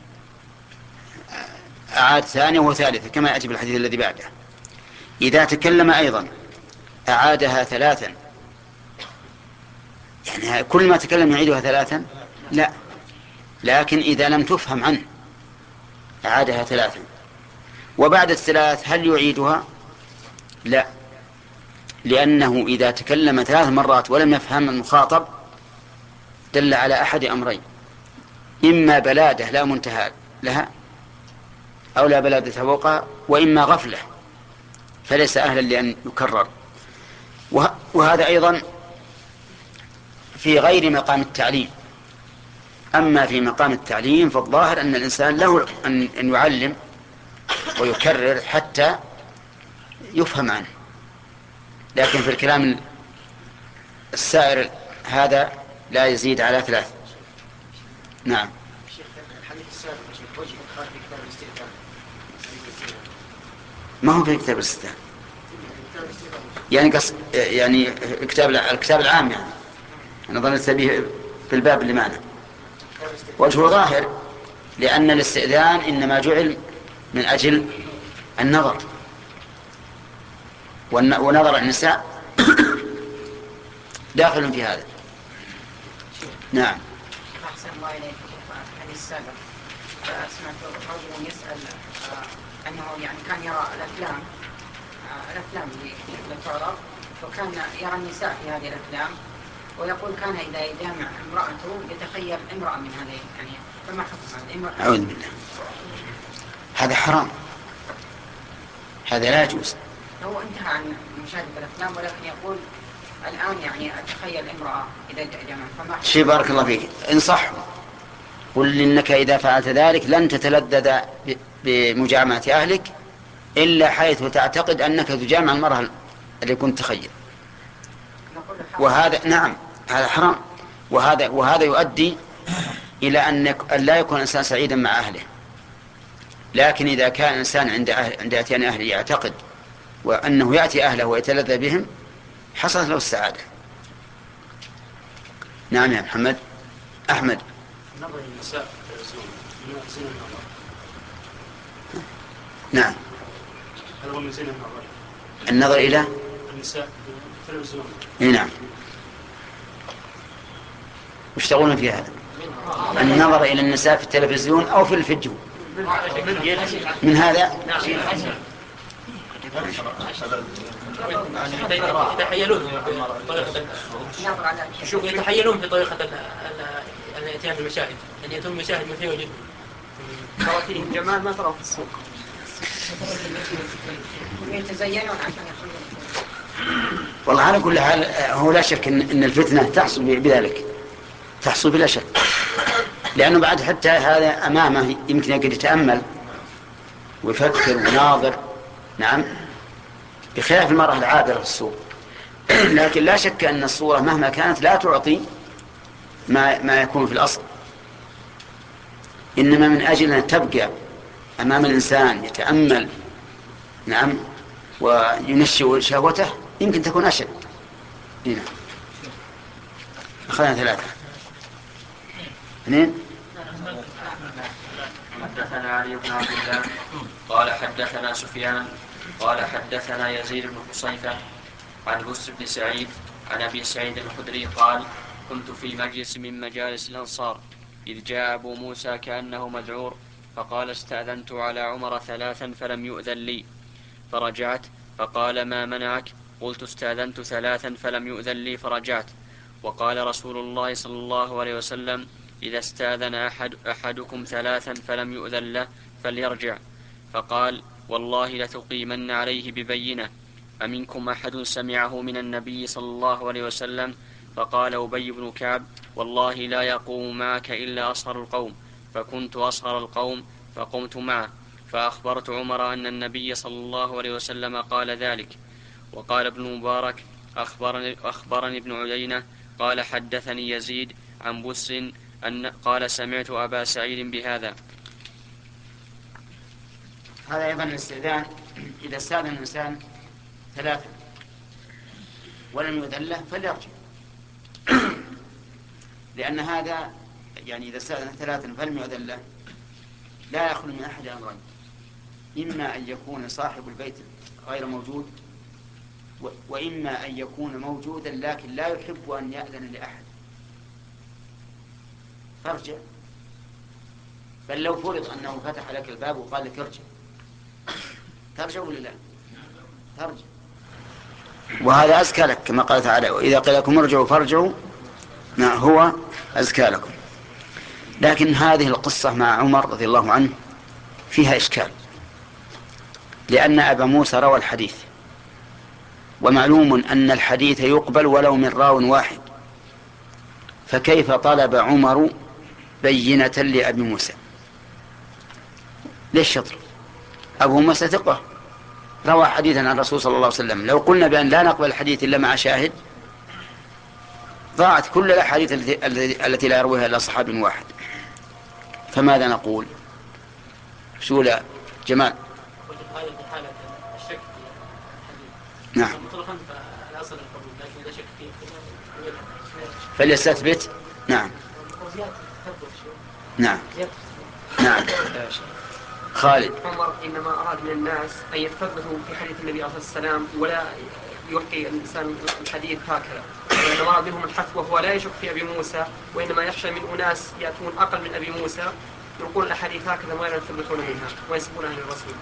أعاد ثانية وثالثة كما يأتي بالحديث الذي بعده. إذا تكلم أيضا أعادها ثلاثا، يعني كل ما تكلم يعيدها ثلاثا؟ لا، لكن إذا لم تفهم عنه أعادها ثلاثا. وبعد الثلاث هل يعيدها؟ لا، لأنه إذا تكلم ثلاث مرات ولم يفهم المخاطب دل على أحد أمرين: إما بلادة لا منتهى لها أو لا بلادة فوقها، وإما غفلة فليس أهلا لأن يكرر. وهذا أيضا في غير مقام التعليم، أما في مقام التعليم فالظاهر أن الإنسان له أن يعلم ويكرر حتى يفهم عنه، لكن في الكلام السائر هذا لا يزيد على ثلاث. نعم. الحديث السابق وجه إدخال في كتاب الاستئذان ما هو في كتاب الاستئذان، يعني قص... يعني كتاب الكتاب العام، يعني أنا ظننت به في الباب اللي معنا. وجهه ظاهر، لأن الاستئذان إنما جعل من أجل النظر، ونظر النساء داخل في هذا. نعم. أحسن الله إليك. الحديث السابق سمعت رجل يسأل أنه يعني كان يرى الأفلام الأفلام اللي تعرض، وكان يرى النساء في هذه الأفلام، ويقول كان إذا يجامع امرأته يتخيل امرأة من هذه، يعني فما حكم هذا؟ امرأة. أعوذ بالله، هذا حرام، هذا لا يجوز. هو انتهى عن مشاهدة الأفلام، ولكن يقول الآن يعني أتخيل امرأة إذا جامع، فما حكم؟ شيء بارك الله فيك، انصحه، قل إنك إذا فعلت ذلك لن تتلذذ بمجامعة أهلك إلا حيث تعتقد أنك تجامع المرأة اللي كنت تخيل. وهذا نعم هذا حرام، وهذا وهذا يؤدي إلى أن لا يكون الإنسان سعيدا مع أهله. لكن إذا كان الإنسان عند أهل عند أتيان أهله يعتقد وأنه يأتي أهله ويتلذذ بهم، حصلت له السعادة. نعم يا محمد. أحمد. نظر النساء زين النظر. نعم. هل هو من زين النظر؟ النظر إلى النساء في التلفزيون. نعم. وش تقولون في هذا؟ النظر إلى النساء في التلفزيون أو في الفيديو من هذا؟ يتحيلون بطريقة شوف يتحيلون بطريقة الاتيان بالمشاهد، يعني يتم مشاهد مثيرة جدا. خواتيم جمال ما ترى في السوق. يتزينون عشان يخلون. والله على كل حال هو لا شك إن الفتنة تحصل بذلك، تحصل بلا شك، لأنه بعد حتى هذا أمامه يمكن يقدر يتأمل ويفكر وناظر. نعم، بخلاف المرأة العابرة في السوق. لكن لا شك أن الصورة مهما كانت لا تعطي ما, ما يكون في الأصل، إنما من أجل أن تبقى أمام الإنسان يتأمل نعم وينشئ شهوته يمكن تكون أشد. هنا أخذنا ثلاثة. اثنين. حدثنا علي بن عبد الله قال حدثنا سفيان قال حدثنا يزيد بن قصيفة عن بسر بن سعيد عن أبي سعيد الخدري قال كنت في مجلس من مجالس الأنصار إذ جاء أبو موسى كأنه مذعور فقال استأذنت على عمر ثلاثا فلم يؤذن لي فرجعت فقال ما منعك؟ قلت استأذنت ثلاثا فلم يؤذن لي فرجعت. وقال رسول الله صلى الله عليه وسلم إذا استأذن أحد أحدكم ثلاثا فلم يؤذن له فليرجع. فقال والله لتقيمن عليه ببينة أمنكم أحد سمعه من النبي صلى الله عليه وسلم؟ فقال أبي بن كعب والله لا يقوم معك إلا أصغر القوم، فكنت أصغر القوم فقمت معه فأخبرت عمر أن النبي صلى الله عليه وسلم قال ذلك. وقال ابن مبارك أخبرني, أخبرني ابن عيينة قال حدثني يزيد عن بس أن قال سمعت أبا سعيد بهذا. هذا أيضا الاستئذان إذا استأذن الإنسان ثلاثة ولم يؤذن له فليرجع، لأن هذا يعني إذا استأذن ثلاثة فلم يؤذن له لا يخلو من أحد أمرين: إما أن يكون صاحب البيت غير موجود، وإما أن يكون موجودا لكن لا يحب أن يأذن لأحد فارجع. بل لو فرض أنه فتح لك الباب وقال لك ارجع، ترجع ولا لا؟ ترجع، وهذا أزكى لك كما قال تعالى وإذا قيل لكم ارجعوا فارجعوا ما هو أزكى لكم. لكن هذه القصة مع عمر رضي الله عنه فيها إشكال، لأن أبا موسى روى الحديث، ومعلوم أن الحديث يقبل ولو من راو واحد، فكيف طلب عمر بينة لأبي موسى. ليش شطر؟ أبو موسى ثقة روى حديثا عن الرسول صلى الله عليه وسلم، لو قلنا بأن لا نقبل الحديث إلا مع شاهد ضاعت كل الأحاديث التي, التي لا يرويها إلا صحابي واحد. فماذا نقول؟ شو لا جمال؟ قلت هذا في حالة الشك في الحديث. نعم. مطلقا فالأصل القبول، لكن إذا شك فيه فليستثبت. نعم. نعم. نعم. خالد. عمر إنما أراد من الناس أن يثبتوا في حديث النبي عليه الصلاة والسلام ولا يلقي الإنسان الحديث هكذا، وإنما أراد منهم الحث، وهو لا يشك في أبي موسى، وإنما يخشى من أناس يأتون أقل من أبي موسى يلقون الأحاديث هكذا ولا يثبتون منها وينسبونها للرسول.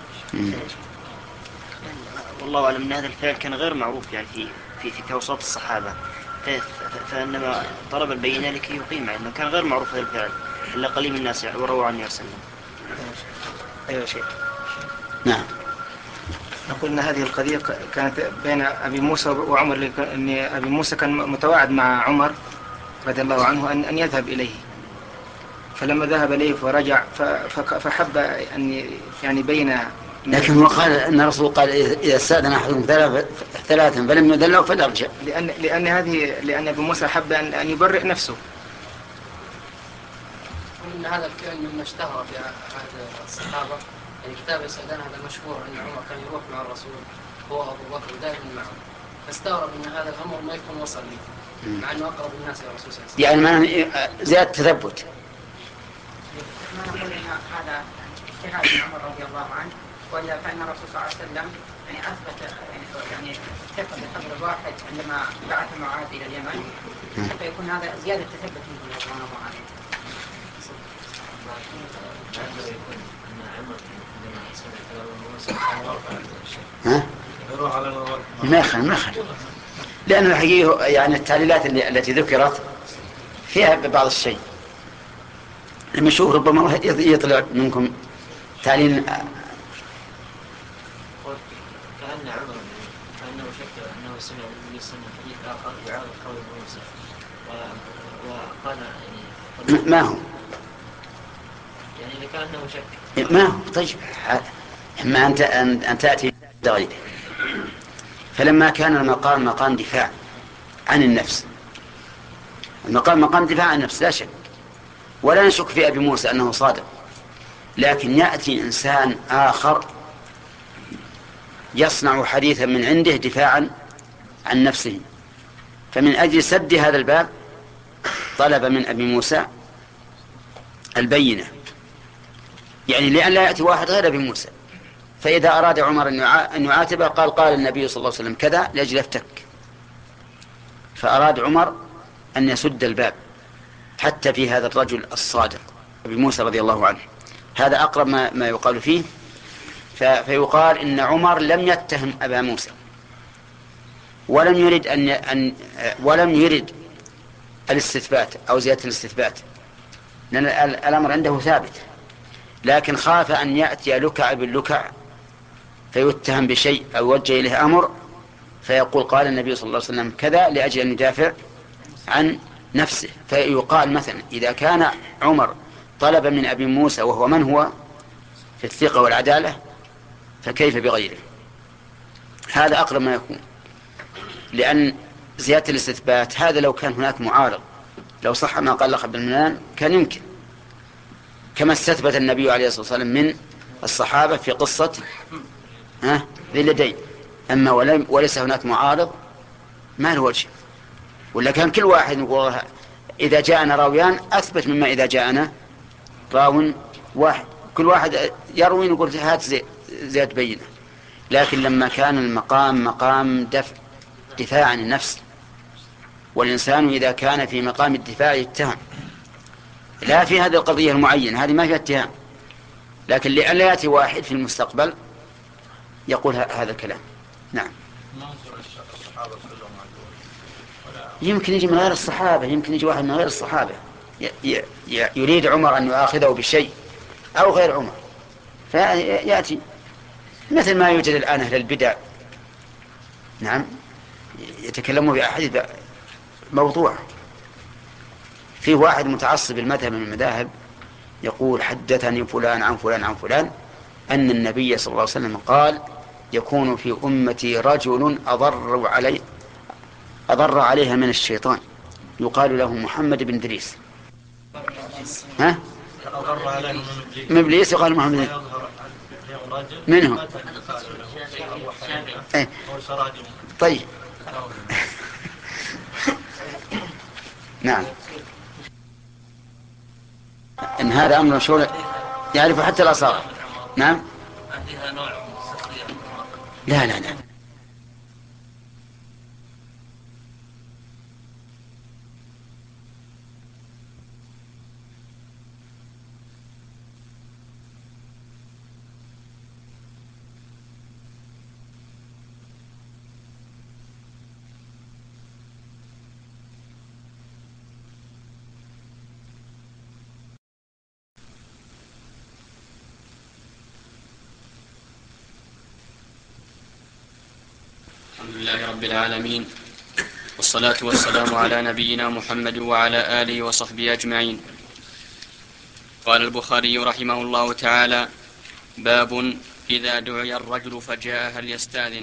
والله أعلم أن هذا الفعل كان غير معروف يعني في في في توسط الصحابة، فإنما طلب البينة لكي يقيم، لأنه كان غير معروف هذا الفعل إلا قليل من الناس ورووا عنه يرسلون. أيوة شيء. نعم. نقول أن هذه القضية كانت بين أبي موسى وعمر، أن أبي موسى كان متواعد مع عمر رضي الله عنه أن أن يذهب إليه، فلما ذهب إليه ورجع فحب أن يعني بين. لكن هو قال أن الرسول قال إذا استأذن أحدكم ثلاثا فلم يدلوا فليرجع. لأن لأن هذه لأن أبي موسى حب أن أن يبرئ نفسه. إن هذا الفعل مما اشتهر في عهد الصحابة، يعني كتاب السعدان هذا مشهور أن عمر كان يروح مع الرسول هو أبو بكر دائما معه، فاستغرب أن هذا الأمر ما يكون وصل لي مع أنه أقرب الناس إلى الرسول صلى الله عليه وسلم. يعني ما زيادة تثبت. ما نقول أن هذا اجتهاد من عمر رضي الله عنه، وإلا فإن الرسول صلى الله عليه وسلم يعني أثبت يعني يعني ثقة بقدر الواحد عندما بعث معاذ إلى اليمن، حتى يكون هذا زيادة تثبت منه رضي الله عنه. ها؟ ما يخل ما يخل لأن الحقيقة يعني التعليلات التي ذكرت فيها بعض الشيء. لما شوف ربما يطلع منكم تعليل. كأن عمر كأنه شك أنه سمع النبي صلى الله عليه وسلم حديث آخر يعارض قول موسى وقال يعني ما هو يعني إذا كأنه شك ما هو. طيب إما أنت أن تأتي غيره. فلما كان المقام مقام دفاع عن النفس، المقام مقام دفاع عن النفس لا شك، ولا نشك في أبي موسى أنه صادق، لكن يأتي إنسان آخر يصنع حديثا من عنده دفاعا عن نفسه، فمن أجل سد هذا الباب طلب من أبي موسى البينة، يعني لأن لا يأتي واحد غير أبي موسى. فإذا أراد عمر أن يعاتبه قال قال النبي صلى الله عليه وسلم كذا لأجل افتك، فأراد عمر أن يسد الباب حتى في هذا الرجل الصادق أبي موسى رضي الله عنه. هذا أقرب ما, ما يقال فيه. فيقال إن عمر لم يتهم أبا موسى ولم يرد أن, أن ولم يرد الاستثبات أو زيادة الاستثبات، لأن الأمر عنده ثابت، لكن خاف أن يأتي لكع باللكع فيتهم بشيء أو يوجه إليه أمر فيقول قال النبي صلى الله عليه وسلم كذا لأجل أن يدافع عن نفسه. فيقال مثلا إذا كان عمر طلب من أبي موسى وهو من هو في الثقة والعدالة فكيف بغيره؟ هذا أقرب ما يكون، لأن زيادة الاستثبات هذا لو كان هناك معارض، لو صح ما قال لخ بن منان كان يمكن، كما استثبت النبي عليه الصلاة والسلام من الصحابة في قصة ها ذي اليدين. أما وليس هناك معارض ما له وجه، ولا كان كل واحد يقول إذا جاءنا راويان أثبت مما إذا جاءنا راو واحد، كل واحد يروي يقول هات زيادة بينة. لكن لما كان المقام مقام دفع دفاع عن النفس، والإنسان إذا كان في مقام الدفاع يتهم، لا في هذه القضية المعينة هذه ما فيها اتهام، لكن لأن يأتي واحد في المستقبل يقول هذا الكلام. نعم. يمكن يجي من غير الصحابة، يمكن يجي واحد من غير الصحابة يريد عمر أن يؤاخذه بشيء أو غير عمر فيأتي، مثل ما يوجد الآن أهل البدع نعم يتكلموا بأحاديث موضوع في واحد متعصب المذهب من المذاهب يقول حدثني فلان عن فلان عن فلان أن النبي صلى الله عليه وسلم قال يكون في أمتي رجل أضر علي أضر عليها من الشيطان يقال له محمد بن إدريس. ها؟ من إبليس يقال محمد منهم. ايه. طيب. نعم. إن هذا أمر مشهور يعرف حتى الأصابع. نعم. لا لا لا. الحمد لله رب العالمين، والصلاة والسلام على نبينا محمد وعلى آله وصحبه أجمعين. قال البخاري رحمه الله تعالى: باب إذا دعي الرجل فجاء هل يستأذن.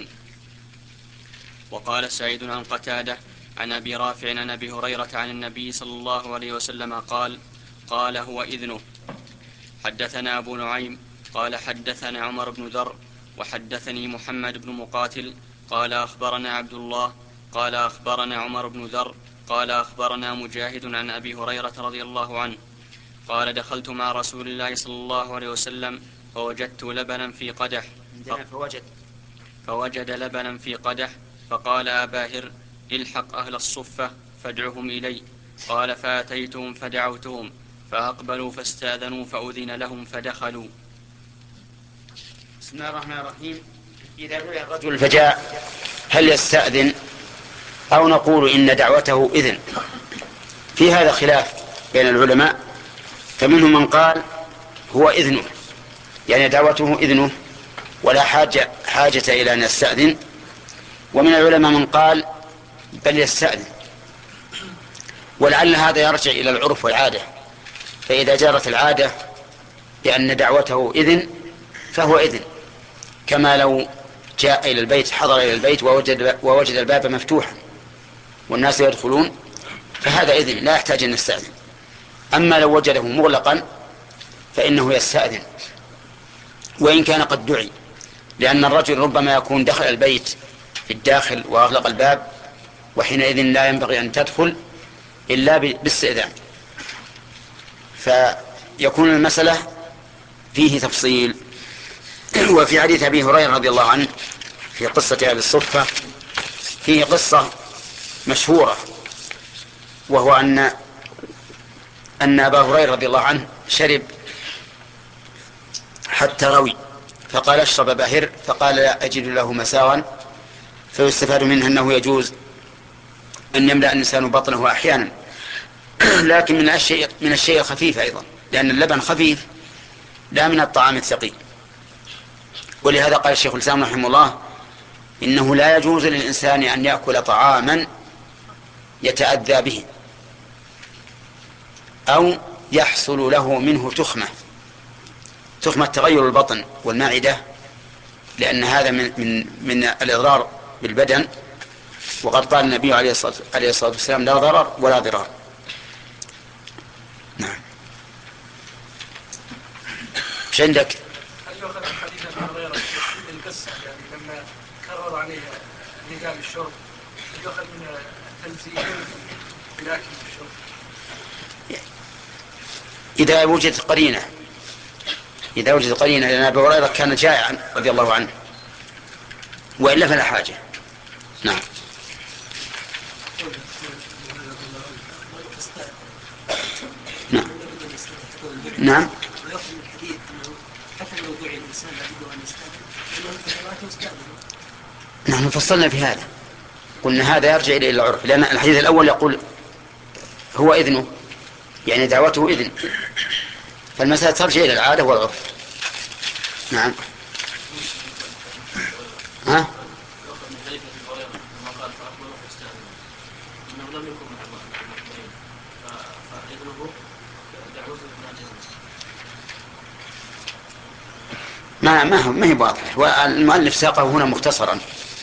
وقال سعيد عن قتادة عن أبي رافع عن أبي هريرة عن النبي صلى الله عليه وسلم قال: قال هو إذنه. حدثنا أبو نعيم قال حدثنا عمر بن ذر وحدثني محمد بن مقاتل قال أخبرنا عبد الله قال أخبرنا عمر بن ذر قال أخبرنا مجاهد عن أبي هريرة رضي الله عنه قال: دخلت مع رسول الله صلى الله عليه وسلم فوجدت لبنا في قدح فوجد فوجد لبنا في قدح فقال: أبا هر الحق أهل الصفة فادعهم إلي. قال: فأتيتهم فدعوتهم فأقبلوا فاستأذنوا فأذن لهم فدخلوا. بسم الله الرحمن الرحيم. إذا دعي الرجل فجاء هل يستأذن أو نقول إن دعوته إذن؟ في هذا خلاف بين العلماء، فمنهم من قال هو إذنه، يعني دعوته إذنه ولا حاجة, حاجة إلى أن يستأذن، ومن العلماء من قال بل يستأذن، ولعل هذا يرجع إلى العرف والعادة، فإذا جرت العادة بأن دعوته إذن فهو إذن، كما لو جاء إلى البيت حضر إلى البيت ووجد, ووجد الباب مفتوحا والناس يدخلون فهذا إذن لا يحتاج أن يستأذن. أما لو وجده مغلقا فإنه يستأذن وإن كان قد دعي، لأن الرجل ربما يكون دخل البيت في الداخل وأغلق الباب، وحينئذ لا ينبغي أن تدخل إلا باستئذان، فيكون المسألة فيه تفصيل. وفي حديث أبي هريرة رضي الله عنه في قصة أهل الصفة فيه قصة مشهورة، وهو أن أن أبا هريرة رضي الله عنه شرب حتى روي، فقال: اشرب باهر، فقال: لا أجد له مساغا. فيستفاد منه أنه يجوز أن يملأ الإنسان بطنه أحيانا، لكن من الشيء من الشيء الخفيف أيضا، لأن اللبن خفيف لا من الطعام الثقيل. ولهذا قال الشيخ الإسلام رحمه الله: إنه لا يجوز للإنسان أن يأكل طعاما يتأذى به أو يحصل له منه تخمة تخمة تغير البطن والمعدة، لأن هذا من من من الإضرار بالبدن، وقد قال النبي عليه الصلاة والسلام: لا ضرر ولا ضرار. نعم. ايش عندك؟ هل يؤخذ حديث ابي هريره القصه يعني لما كرر عليها نهاء الشرب، هل يؤخذ من تنزيل الاكل والشرب؟ إذا وجدت قرينة إذا وجدت قرينة لأن أبي هريرة كان جائعا رضي الله عنه، وإلا فلا حاجة. نعم. نعم. نعم. نحن فصلنا في هذا، قلنا هذا يرجع إلى العرف، لأن الحديث الأول يقول هو إذنه، يعني دعوته إذن، فالمسألة ترجع إلى العادة والعرف. نعم. ها؟ فإذنه يعوز من ما ما هو ما هي واضح، والمؤلف ساقه هنا مختصرا.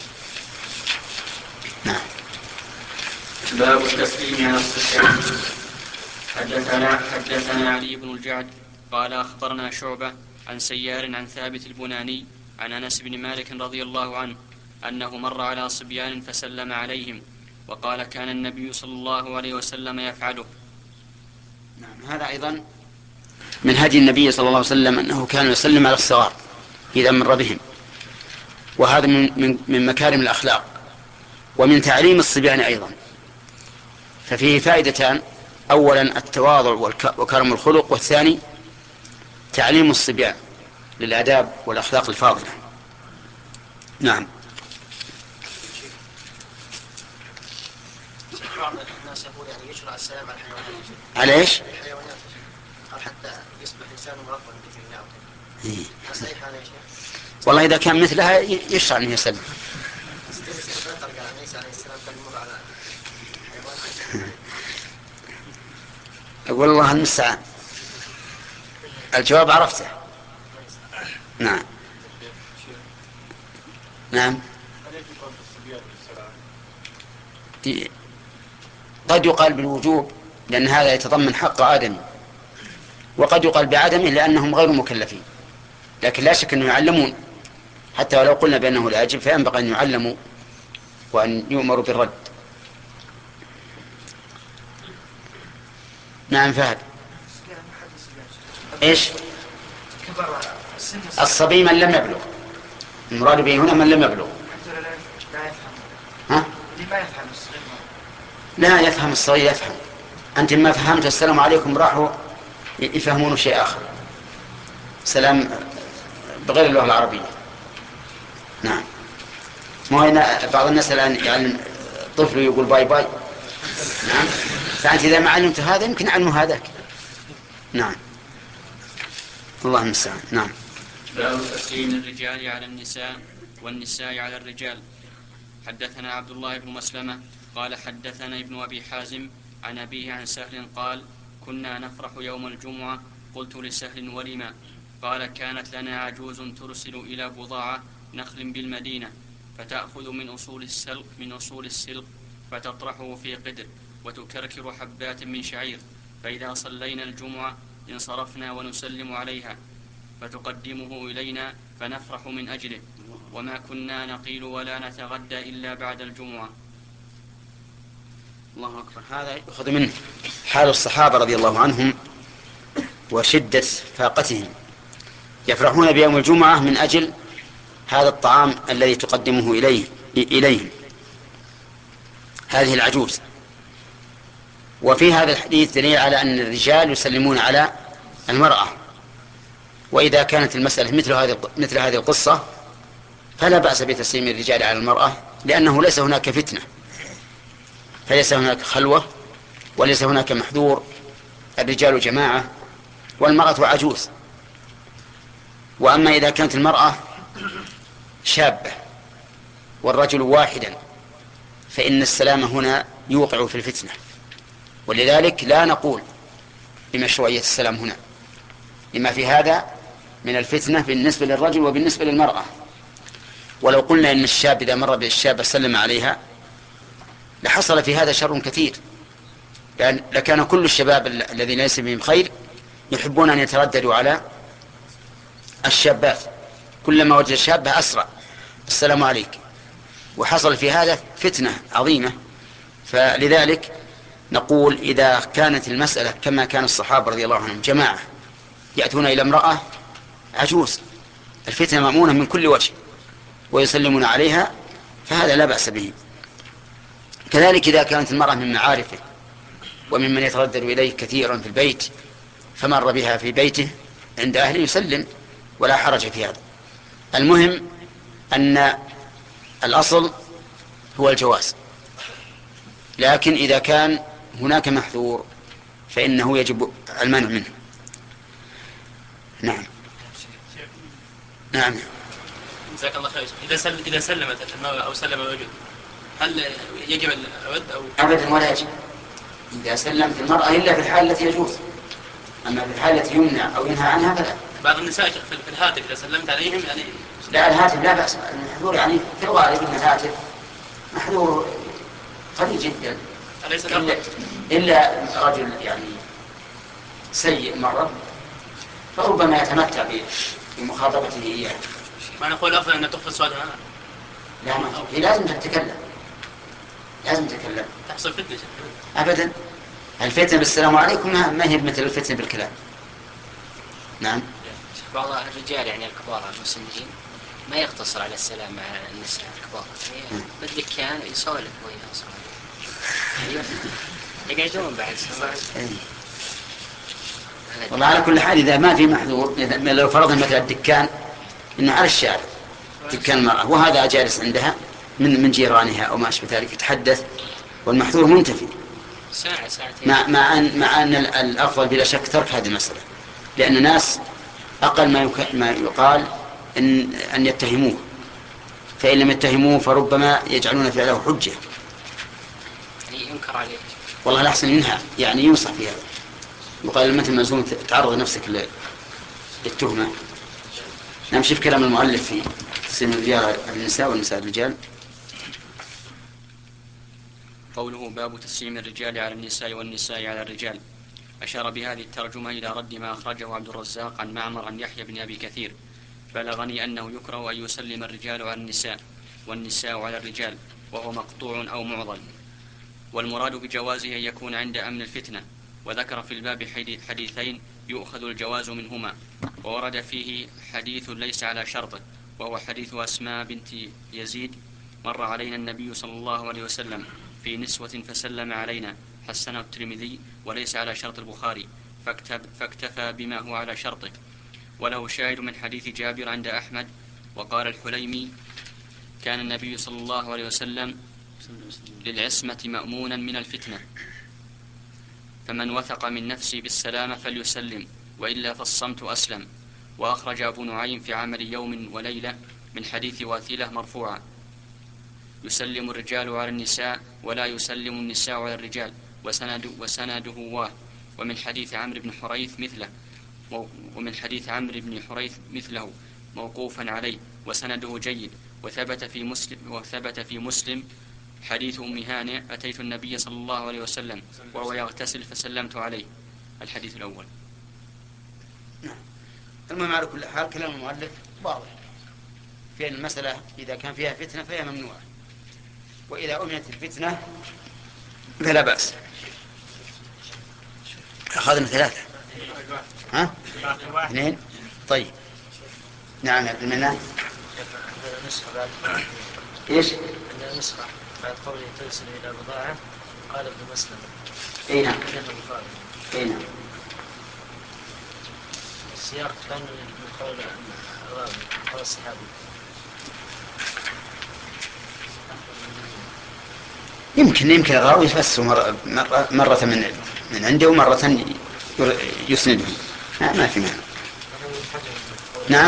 نعم. باب التسليم على الصبيان. حدثنا حدثنا علي بن الجعد قال أخبرنا شعبة عن سيار عن ثابت البناني عن أنس بن مالك رضي الله عنه أنه مر على صبيان فسلم عليهم وقال كان النبي صلى الله عليه وسلم يفعله. نعم. هذا أيضا من هدي النبي صلى الله عليه وسلم أنه كان يسلم على الصغار إذا مر بهم، وهذا من, من, من مكارم الأخلاق ومن تعليم الصبيان أيضا. ففيه فائدتان: أولا التواضع وكرم الخلق، والثاني تعليم الصبيان للآداب والأخلاق الفاضلة. نعم. بعض الناس يقول يعني يشرع السلام على الحيوانات. على ايش؟ الحيوانات أو حتى يصبح الإنسان مرضا بإذن الله. إيه. صحيح هذا يا شيخ؟ والله إذا كان مثلها يشرع أنه يسلم. أقول الله المستعان. الجواب عرفته. نعم. نعم. قد يقال بالوجوب لأن هذا يتضمن حق آدم، وقد يقال بعدمه لأنهم غير مكلفين، لكن لا شك أنه يعلمون، حتى ولو قلنا بأنه لا يجب فينبغي أن يعلموا وأن يؤمروا بالرد. نعم. فهد إيش؟ الصبي من لم يبلغ، المراد به هنا من لم يبلغ. ها؟ لا يفهم الصغير، يفهم. أنت ما فهمت السلام عليكم راحوا يفهمون شيء آخر، سلام بغير اللغة العربية. نعم. مو هنا بعض الناس الآن يعلم طفل يقول باي باي. نعم. فأنت إذا ما علمت هذا يمكن علمه هذاك. نعم. الله المستعان. نعم. باب تسليم الرجال على النساء والنساء على الرجال. حدثنا عبد الله بن مسلمة قال حدثنا ابن أبي حازم عن أبيه عن سهل قال كنا نفرح يوم الجمعة قلت لسهل ولما؟ قال كانت لنا عجوز ترسل إلى بضاعة نخل بالمدينة فتأخذ من أصول السلق من أصول السلق فتطرحه في قدر وتكركر حبات من شعير، فإذا صلينا الجمعة انصرفنا ونسلم عليها فتقدمه إلينا فنفرح من أجله، وما كنا نقيل ولا نتغدى إلا بعد الجمعة. الله أكبر. هذا يأخذ منه حال الصحابة رضي الله عنهم وشدة فاقتهم، يفرحون بيوم الجمعة من أجل هذا الطعام الذي تقدمه إليه إليهم هذه العجوز. وفي هذا الحديث دليل على أن الرجال يسلمون على المرأة، وإذا كانت المسألة مثل هذه مثل هذه القصة فلا بأس بتسليم الرجال على المرأة، لأنه ليس هناك فتنة، فليس هناك خلوة وليس هناك محذور، الرجال جماعة والمرأة عجوز. وأما إذا كانت المرأة شابة والرجل واحدا فإن السلام هنا يوقع في الفتنة، ولذلك لا نقول بمشروعية السلام هنا لما في هذا من الفتنة بالنسبة للرجل وبالنسبة للمرأة. ولو قلنا إن الشاب إذا مر بالشابة سلم عليها لحصل في هذا شر كثير، لأن لكان كل الشباب الذين ليس بهم خير يحبون أن يترددوا على الشابات، كلما وجد شابة أسرع السلام عليك، وحصل في هذا فتنة عظيمة. فلذلك نقول إذا كانت المسألة كما كان الصحابة رضي الله عنهم جماعة يأتون إلى امرأة عجوز الفتنة مأمونة من كل وجه ويسلمون عليها فهذا لا بأس به. كذلك إذا كانت المرأة من معارفه وممن يتردد إليه كثيرا في البيت فمر بها في بيته عند أهله يسلم ولا حرج في هذا. المهم أن الأصل هو الجواز، لكن إذا كان هناك محذور فإنه يجب المنع منه. نعم. نعم. جزاك الله خير. إذا سل... إذا سلمت المرأة أو سلم الرجل هل يجب الرد أو أبدا ولا يجب، إذا سلمت المرأة إلا في الحالة التي يجوز، أما في الحالة التي يمنع أو ينهى عنها فلا. بعض النساء في الهاتف إذا سلمت عليهم يعني لا، الهاتف لا بأس، المحذور يعني في الغالب أن الهاتف محذور قليل جدا، إلا, إلا رجل يعني سيء مرة فربما يتمتع بمخاطبته إياه. ما نقول أفضل أن تخفي صوتها؟ لا، ما هي لازم تتكلم، لازم تتكلم. تحصل فتنة أبدا، الفتنة بالسلام عليكم ما هي مثل الفتنة بالكلام. نعم. بعض الرجال يعني الكبار المسنين ما يقتصر على السلام مع النساء الكبار، يعني بالدكان يسولف ويا أصحابه يقعدون بعد ساعات. والله على كل حال إذا ما في محذور، إذا لو فرضنا مثل الدكان إنه على الشارع دكان المرأة وهذا جالس عندها من من جيرانها أو ما أشبه ذلك يتحدث والمحذور منتفي ساعة ساعتين، مع مع أن مع أن الأفضل بلا شك ترك هذه المسألة، لأن الناس أقل ما ما يقال أن أن يتهموه، فإن لم يتهموه فربما يجعلون فعله حجة. يعني ينكر عليه. والله الأحسن منها يعني ينصح فيها، وقال مثل ملزوم تعرض نفسك للتهمة. نمشي في كلام المؤلف في تسليم الرجال النساء والنساء الرجال. قوله باب تسليم الرجال على النساء والنساء على الرجال، أشار بهذه الترجمة إلى رد ما أخرجه عبد الرزاق عن معمر عن يحيى بن أبي كثير. بلغني أنه يكره أن يسلم الرجال على النساء والنساء على الرجال، وهو مقطوع أو معضل، والمراد بجوازه أن يكون عند أمن الفتنة. وذكر في الباب حديثين يؤخذ الجواز منهما، وورد فيه حديث ليس على شرطه، وهو حديث أسماء بنت يزيد: مر علينا النبي صلى الله عليه وسلم في نسوة فسلم علينا، حسنه الترمذي وليس على شرط البخاري، فاكتب فاكتفى بما هو على شرطه. وله شاهد من حديث جابر عند أحمد. وقال الحليمي: كان النبي صلى الله عليه وسلم للعصمة مأمونا من الفتنة، فمن وثق من نفسه بالسلامة فليسلم، وإلا فالصمت أسلم. وأخرج أبو نعيم في عمل يوم وليلة من حديث واثلة مرفوعا: يسلم الرجال على النساء ولا يسلم النساء على الرجال، وسند وسنده واه. ومن حديث عمرو بن حريث مثله ومن حديث عمرو بن حريث مثله موقوفا عليه، وسنده جيد. وثبت في مسلم وثبت في مسلم حديث أم هانئ: أتيت النبي صلى الله عليه وسلم وهو يغتسل فسلمت عليه. الحديث الأول. المهم على كل حال كلام المؤلف واضح في المسألة، إذا كان فيها فتنة فهي ممنوعة، وإذا أمنت الفتنة فلا بأس. أخذنا ثلاثة، ها؟ اثنين. طيب نعم. عبد المنان إيش؟ عندنا نسخة بعد قوله ترسل إلى بضاعة قال ابن مسلم. إيه نعم. إيه نعم. السياق كان من قول الراوي قول الصحابي. يمكن يمكن الراوي يفسر مرة, مرة, مرة من من عنده ومرة يسنده، ما في معنى. نعم.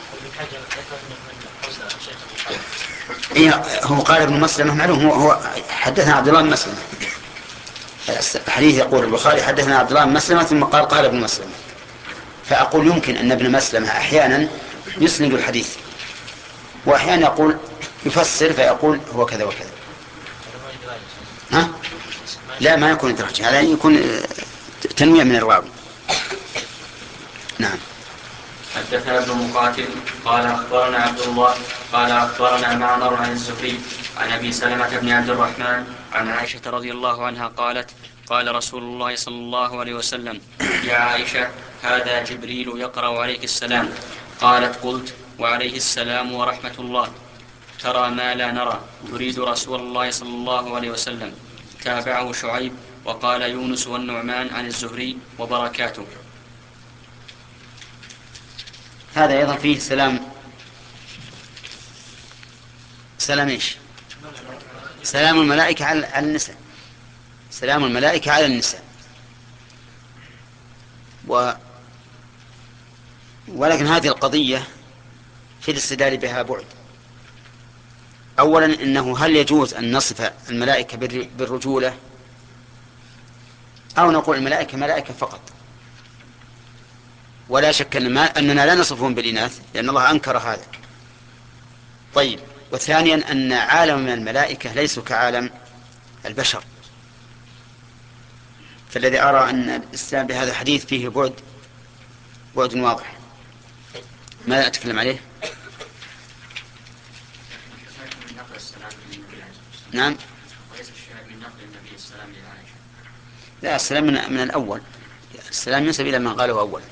إيه هو قال ابن مسلم معلوم، هو هو حدثنا عبد الله بن مسلم. الحديث يقول البخاري حدثنا عبد الله بن مسلم ثم قال قال ابن مسلم، فأقول يمكن أن ابن مسلم أحيانا يسند الحديث وأحيانا يقول يفسر فيقول هو كذا وكذا. ها؟ لا ما يكون إدراج، هذا يكون تنويع من الراوي. نعم. حدثنا ابن مقاتل قال أخبرنا عبد الله قال أخبرنا معمر عن الزهري عن أبي سلمة بن عبد الرحمن عن عائشة رضي الله عنها قالت: قال رسول الله صلى الله عليه وسلم: يا عائشة هذا جبريل يقرأ عليك السلام. قالت: قلت: وعليه السلام ورحمة الله. ترى ما لا نرى، تريد رسول الله صلى الله عليه وسلم. تابعه شعيب وقال يونس والنعمان عن الزهري وبركاته. هذا أيضا فيه سلام. سلام إيش؟ سلام الملائكة على النساء. سلام الملائكة على النساء. و ولكن هذه القضية في الاستدلال بها بعد. أولا إنه هل يجوز أن نصف الملائكة بالرجولة أو نقول الملائكة ملائكة فقط، ولا شك أن ما أننا لا نصفهم بالإناث لأن الله أنكر هذا. طيب، وثانيا أن عالم من الملائكة ليسوا كعالم البشر، فالذي أرى أن الإسلام بهذا الحديث فيه بعد بعد واضح. ماذا أتكلم عليه؟ نعم. لا، السلام من, من الأول، السلام ينسب إلى من قاله أول.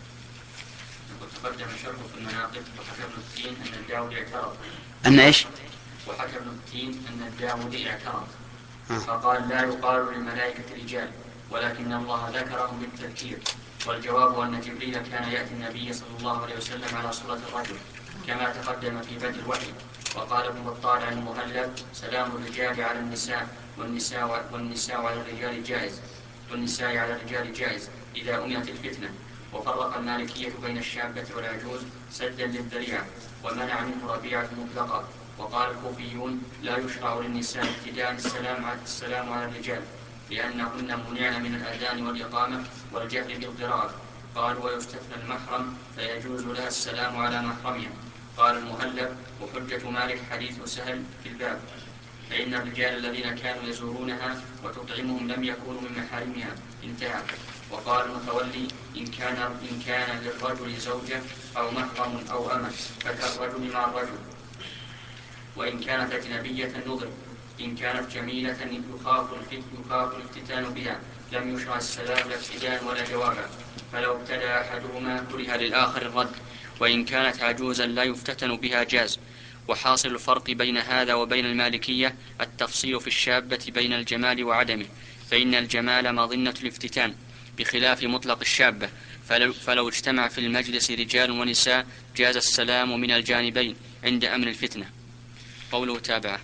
تقدم شرح في المناقب وحكى ابن التين أن الداودي اعترض. أن إيش؟ وحكى ابن التين أن الداودي اعترض آه. فقال لا يقال للملائكة رجال ولكن الله ذكرهم بالتذكير، والجواب أن جبريل كان يأتي النبي صلى الله عليه وسلم على صورة الرجل كما تقدم في بدء الوحي. وقال ابن بطال عن المهلب سلام الرجال على النساء والنساء والنساء على الرجال جائز والنساء على الرجال جائز إذا أمنت الفتنة. وفرق المالكية بين الشابة والعجوز سدا للذريعة ومنع منه ربيعة مطلقة. وقال الكوفيون لا يشرع للنساء ابتداء السلام على السلام على الرجال لأنهن منعن من الأذان والإقامة والجهل بالقراءة. قال ويستثنى المحرم فيجوز لها السلام على محرمها. قال المهلب وحجة مالك حديث سهل في الباب فإن الرجال الذين كانوا يزورونها وتطعمهم لم يكونوا من محارمها. انتهى. وقال المتولي إن كان إن كان للرجل زوجة أو محرم أو أمة فكالرجل مع الرجل، وإن كانت أجنبية نظر. إن كانت جميلة يخاف يخاف الافتتان بها لم يشرع السلام لا ابتداء ولا جوابا، فلو ابتدأ أحدهما كره للآخر الرد. وإن كانت عجوزا لا يفتتن بها جاز. وحاصل الفرق بين هذا وبين المالكية التفصيل في الشابة بين الجمال وعدمه، فإن الجمال مظنة الافتتان بخلاف مطلق الشابة، فلو, فلو اجتمع في المجلس رجال ونساء جاز السلام من الجانبين عند أمن الفتنة. قوله تابعه.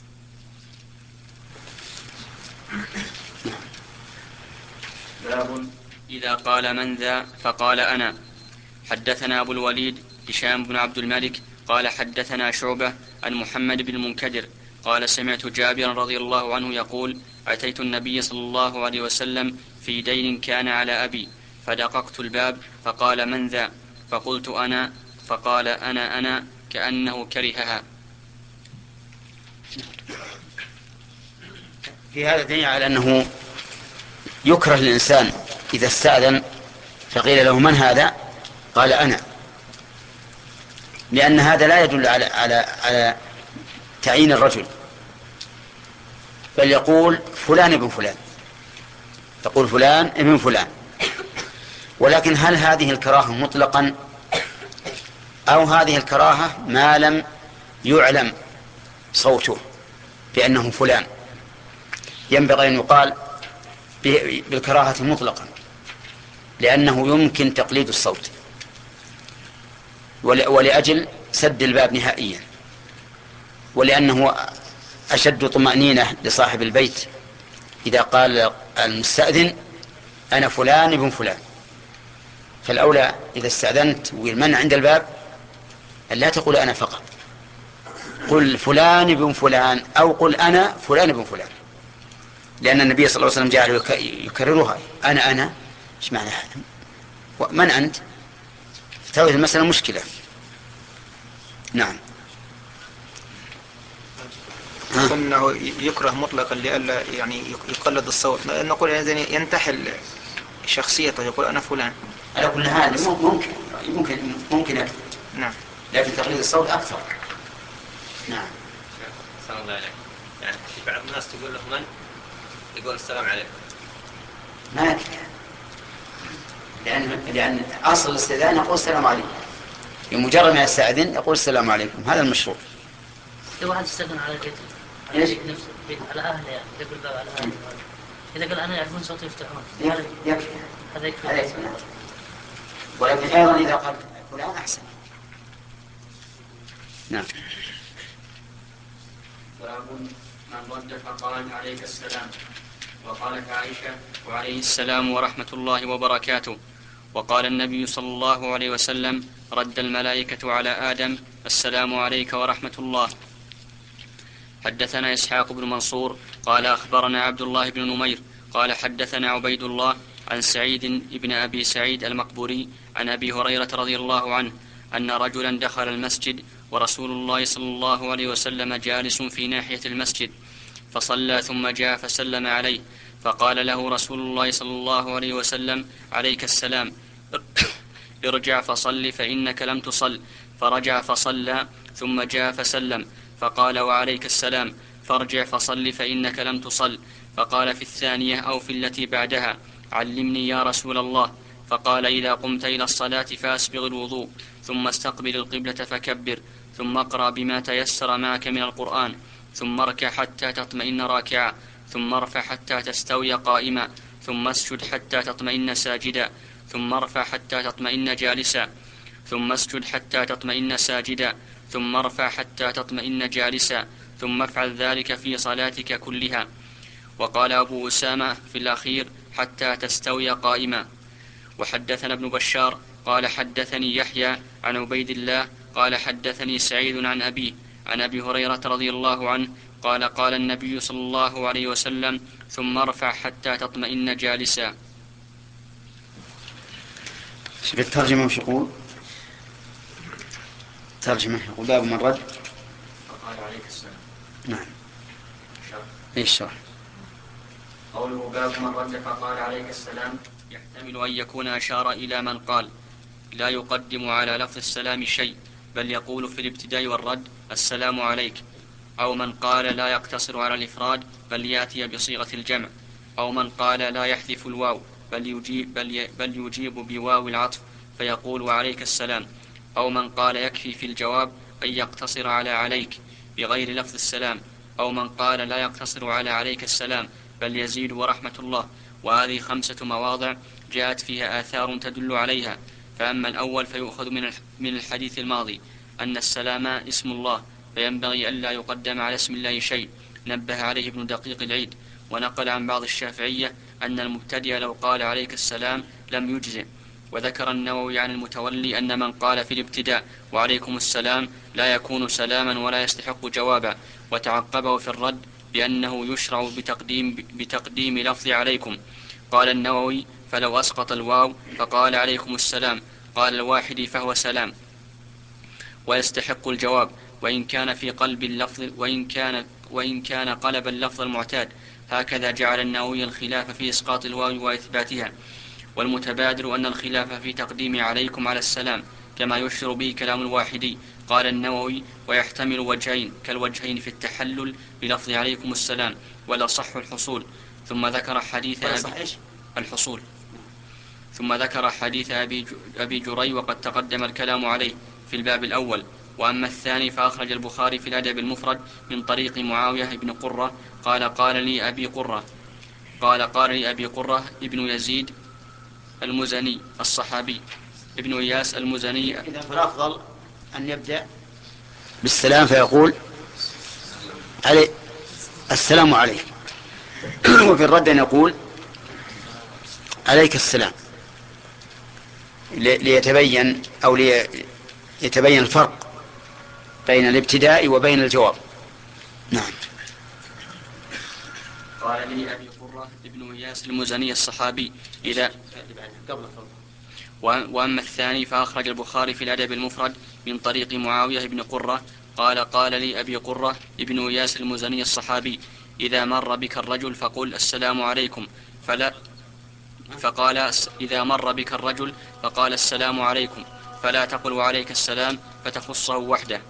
باب إذا قال من ذا فقال أنا. حدثنا أبو الوليد هشام بن عبد الملك قال حدثنا شعبة عن محمد بن المنكدر قال سمعت جابر رضي الله عنه يقول أتيت النبي صلى الله عليه وسلم في دين كان على أبي فدققت الباب فقال من ذا فقلت أنا فقال أنا أنا كأنه كرهها. في هذا دليل على أنه يكره الإنسان إذا استأذن فقيل له من هذا قال أنا، لأن هذا لا يدل على على على تعيين الرجل، بل يقول فلان ابن فلان، تقول فلان ابن فلان. ولكن هل هذه الكراهة مطلقا أو هذه الكراهة ما لم يعلم صوته بأنه فلان؟ ينبغي أن يقال بالكراهة مطلقا لأنه يمكن تقليد الصوت ولأجل سد الباب نهائيا، ولأنه أشد طمأنينة لصاحب البيت إذا قال المستأذن أنا فلان ابن فلان. فالأولى إذا استأذنت والمنع عند الباب أن لا تقول أنا فقط، قل فلان ابن فلان أو قل أنا فلان ابن فلان، لأن النبي صلى الله عليه وسلم جعل يكررها أنا أنا إيش معنى هذا؟ من أنت؟ فتعود المسألة مشكلة. نعم. أنه يكره مطلقا لئلا يعني يقلد الصوت، نقول يعني ينتحل شخصيته يقول أنا فلان. على كل حال ممكن ممكن ممكن أكثر. نعم. لكن تقليد الصوت أكثر. نعم. السلام الله عليك. يعني في بعض الناس تقول له من يقول السلام عليكم. ما يكفي. لأن لأن أصل الاستئذان يقول السلام عليكم. بمجرد ما يستأذن يقول السلام عليكم، هذا المشروع. لو واحد استأذن على بيته ايش؟ نفسه بيت على أهله يعني يقول باب على أهله. إذا قال أنا يعرفون صوتي يفتحون. يكفي. هذا يكفي. هذا يكفي. ولكن أيضا إذا قال فلان أحسن. نعم. باب من رد فقال عليك السلام. وقالت عائشة وعليه السلام ورحمة الله وبركاته. وقال النبي صلى الله عليه وسلم رد الملائكة على آدم السلام عليك ورحمة الله. حدثنا إسحاق بن منصور قال أخبرنا عبد الله بن نمير قال حدثنا عبيد الله عن سعيد بن أبي سعيد المقبوري عن أبي هريرة رضي الله عنه أن رجلا دخل المسجد ورسول الله صلى الله عليه وسلم جالس في ناحية المسجد فصلى ثم جاء فسلم عليه فقال له رسول الله صلى الله عليه وسلم عليك السلام ارجع فصل فإنك لم تصل فرجع فصلى ثم جاء فسلم فقال وعليك السلام فارجع فصل فإنك لم تصل فقال في الثانية أو في التي بعدها علمني يا رسول الله فقال إذا قمت إلى الصلاة فأسبغ الوضوء ثم استقبل القبلة فكبر ثم اقرأ بما تيسر معك من القرآن ثم اركع حتى تطمئن راكعا ثم ارفع حتى تستوي قائما ثم اسجد حتى تطمئن ساجدا ثم ارفع حتى تطمئن جالسا ثم اسجد حتى تطمئن ساجدا ثم ارفع حتى تطمئن جالسا ثم افعل ذلك في صلاتك كلها. وقال أبو أسامة في الأخير حتى تستوي قائما. وحدثنا ابن بشار قال حدثني يحيى عن عبيد الله قال حدثني سعيد عن أبيه عن أبي هريرة رضي الله عنه قال قال النبي صلى الله عليه وسلم ثم ارفع حتى تطمئن جالسا. في الترجمة وش يقول؟ ترجمة يقول باب من رد فقال عليك السلام. نعم. ايش شرح؟ قوله باب من رد فقال عليك السلام يحتمل أن يكون أشار إلى من قال لا يقدم على لفظ السلام شيء بل يقول في الابتداء والرد السلام عليك، أو من قال لا يقتصر على الإفراد بل يأتي بصيغة الجمع، أو من قال لا يحذف الواو بل يجيب, بل بل يجيب بواو العطف فيقول وعليك السلام، أو من قال يكفي في الجواب أن يقتصر على عليك بغير لفظ السلام، أو من قال لا يقتصر على عليك السلام بل يزيد ورحمة الله. وهذه خمسة مواضع جاءت فيها آثار تدل عليها. فأما الأول فيؤخذ من الحديث الماضي أن السلام اسم الله فينبغي ألا يقدم على اسم الله شيء، نبه عليه ابن دقيق العيد. ونقل عن بعض الشافعية أن المبتدئ لو قال عليك السلام لم يجزئ. وذكر النووي عن المتولي أن من قال في الابتداء وعليكم السلام لا يكون سلاما ولا يستحق جوابا، وتعقبه في الرد بأنه يشرع بتقديم, بتقديم لفظ عليكم. قال النووي فلو أسقط الواو فقال عليكم السلام قال الواحد فهو سلام ويستحق الجواب، وإن كان في قلب اللفظ وإن كان, وإن كان قلب اللفظ المعتاد. هكذا جعل النووي الخلاف في إسقاط الواو وإثباتها. والمتبادر أن الخلاف في تقديم عليكم على السلام كما يشير به كلام الواحدي. قال النووي ويحتمل وجهين كالوجهين في التحلل بلفظ عليكم السلام ولا صح الحصول. ثم ذكر حديث أبي الحصول ثم ذكر حديث أبي, أبي جري وقد تقدم الكلام عليه في الباب الأول. وأما الثاني فأخرج البخاري في الأدب المفرد من طريق معاوية بن قرة قال قال لي أبي قرة قال قال لي أبي قرة ابن يزيد المزني الصحابي ابن إياس المزني. إذا فالأفضل أن يبدأ بالسلام فيقول علي السلام عليك، وفي الرد أن يقول عليك السلام ليتبين أو ليتبين الفرق بين الابتداء وبين الجواب. نعم. قال لي أبي قرة ابن إياس المزني الصحابي إذا وأما الثاني فأخرج البخاري في الأدب المفرد من طريق معاوية بن قرة قال قال لي أبي قرة ابن إياس المزني الصحابي إذا مر بك الرجل فقل السلام عليكم فلا فقال إذا مر بك الرجل فقال السلام عليكم فلا تقل وعليك السلام فتخصه وحده.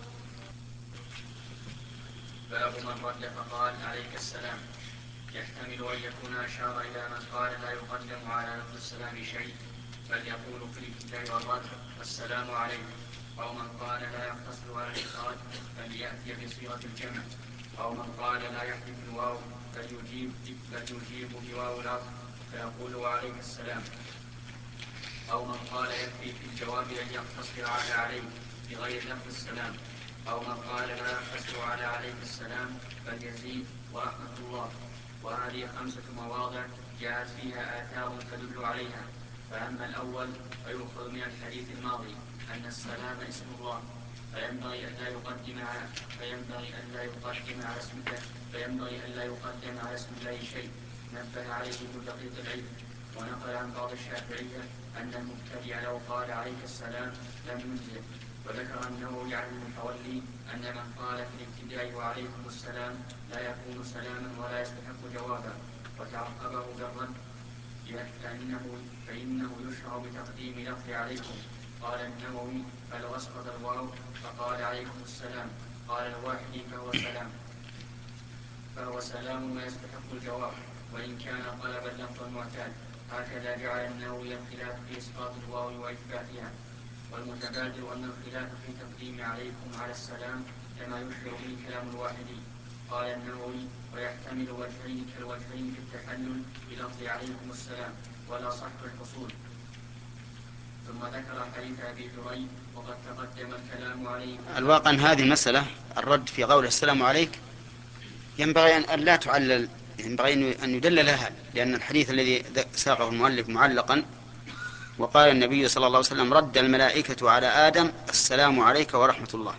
باب من رد فقال عليك السلام يحتمل أن يكون أشار إلى من قال لا يقدم على لفظ السلام شيء بل يقول في الابتداء والرد السلام عليكم، أو من قال لا يقتصر على الإفراد بل يأتي بصيغة الجمع، أو من قال لا يحذف الواو بل يجيب بل يجيب بواو العطف فيقول وعليك السلام، أو من قال يكفي في الجواب أن يقتصر على عليه بغير لفظ السلام، أو من قال لا يقتصر على عليك السلام بل يزيد ورحمة الله. وهذه خمسة مواضع جاءت فيها آثار تدل عليها. فأما الأول فيؤخذ من الحديث الماضي أن السلام اسم الله فينبغي أن لا يقدم على فينبغي أن لا يقدم على اسم الله فينبغي أن لا يقدم على اسم الله شيء، نبه عليه ابن دقيق العيد. ونقل عن بعض الشافعية أن المبتدع لو قال عليك السلام لم يجزه. وذكر النووي عن المتولي أن من قال في الابتداء وعليكم السلام لا يكون سلاما ولا يستحق جوابا، وتعقبه بالرد فإنه, فإنه يشرع بتقديم لفظ عليكم. قال النووي فلو أسقط الواو فقال عليكم السلام قال الواحد فهو سلام فهو سلام ويستحق الجواب وإن كان طلب اللفظ المعتاد. هكذا جعل النووي الخلاف في إسقاط الواو وإثباتها. والمتبادر أن الخلاف في تقديم عليكم على السلام كما يشبه به كلام الواحدي. قال النووي ويحتمل وجهين كالوجهين في التحلل بلفظ عليكم السلام ولا صح الحصول. ثم ذكر حديث أبي جريج وقد تقدم الكلام عليه. الواقع أن هذه المسألة الرد في قول السلام عليك ينبغي أن لا تعلل، ينبغي أن يدل لها، لأن الحديث الذي ساقه المؤلف معلقا وقال النبي صلى الله عليه وسلم رد الملائكة على آدم السلام عليك ورحمة الله،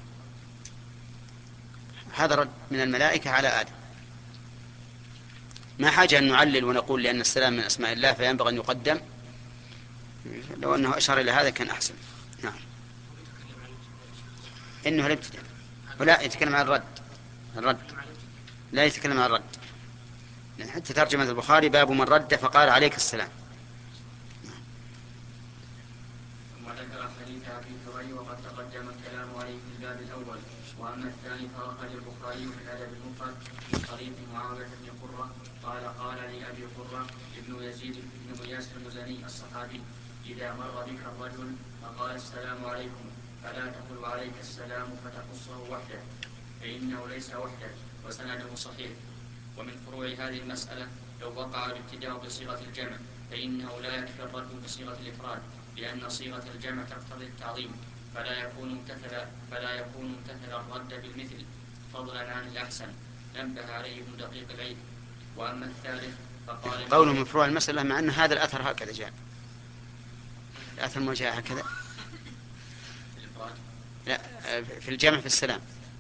هذا رد من الملائكة على آدم، ما حاجة أن نعلل ونقول لأن السلام من أسماء الله فينبغي أن يقدم. لو أنه أشار إلى هذا كان أحسن. نعم. إنه الابتداء ولا يتكلم عن الرد، الرد لا يتكلم عن الرد، حتى ترجمة البخاري باب من رد فقال عليك السلام. ثم ذكر حديث أبي جريج وقد تقدم الكلام عليه في الباب الأول. وأما الثاني فأخرج البخاري في الأدب المفرد من طريق معاوية بن قرة قال قال لي أبي قرة ابن يزيد بن غياث المزني الصحابي إذا مر بك الرجل فقال السلام عليكم فلا تقل عليك السلام فتقصه وحده فإنه ليس وحده وسنده صحيح. ومن فروع هذه المسألة لو وقع الابتداء بصيغة الجمع فإنه لا يكفي الرد بصيغة الإفراد، لأن صيغة الجمع تقتضي التعظيم فلا يكون ممتثلا فلا يكون ممتثلا الرد بالمثل فضلا عن الأحسن. نبه عليه ابن دقيق العيد. وأما الثالث فقال قوله من فروع المسألة مع أن هذا الأثر هكذا جاء، الأثر ما جاء هكذا لا في الجمع في السلام.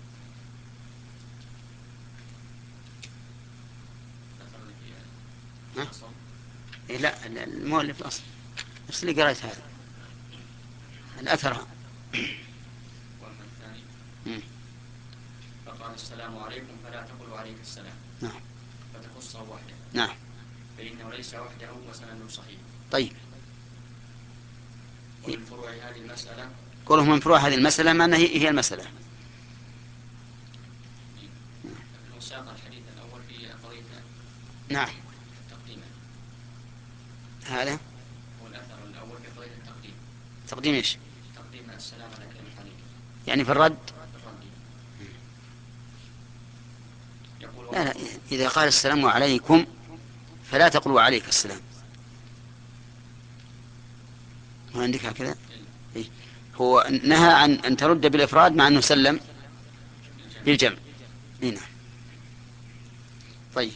ها؟ إيه لا المؤلف الأصل نفس اللي قرأت هذا الأثر. وأما الثاني فقال السلام عليكم فلا تقولوا عليك السلام. نعم. فتخصه وحده. نعم. فإنه ليس وحده وسنده صحيح. طيب. ومن فروع هذه المسألة قوله من فروع هذه المسألة ما أنها هي المسألة. ساق الحديث الأول في قضية نعم تقديمه. هذا هو الأثر الأول في قضية التقديم. تقديم إيش؟ تقديم السلام على كلمة عليك. يعني في الرد؟ يقول لا لا إذا قال السلام عليكم فلا تقولوا عليك السلام. ما عندك هكذا؟ إيه؟ هو نهى عن أن ترد بالإفراد مع أنه سلم بالجمع. هنا طيب.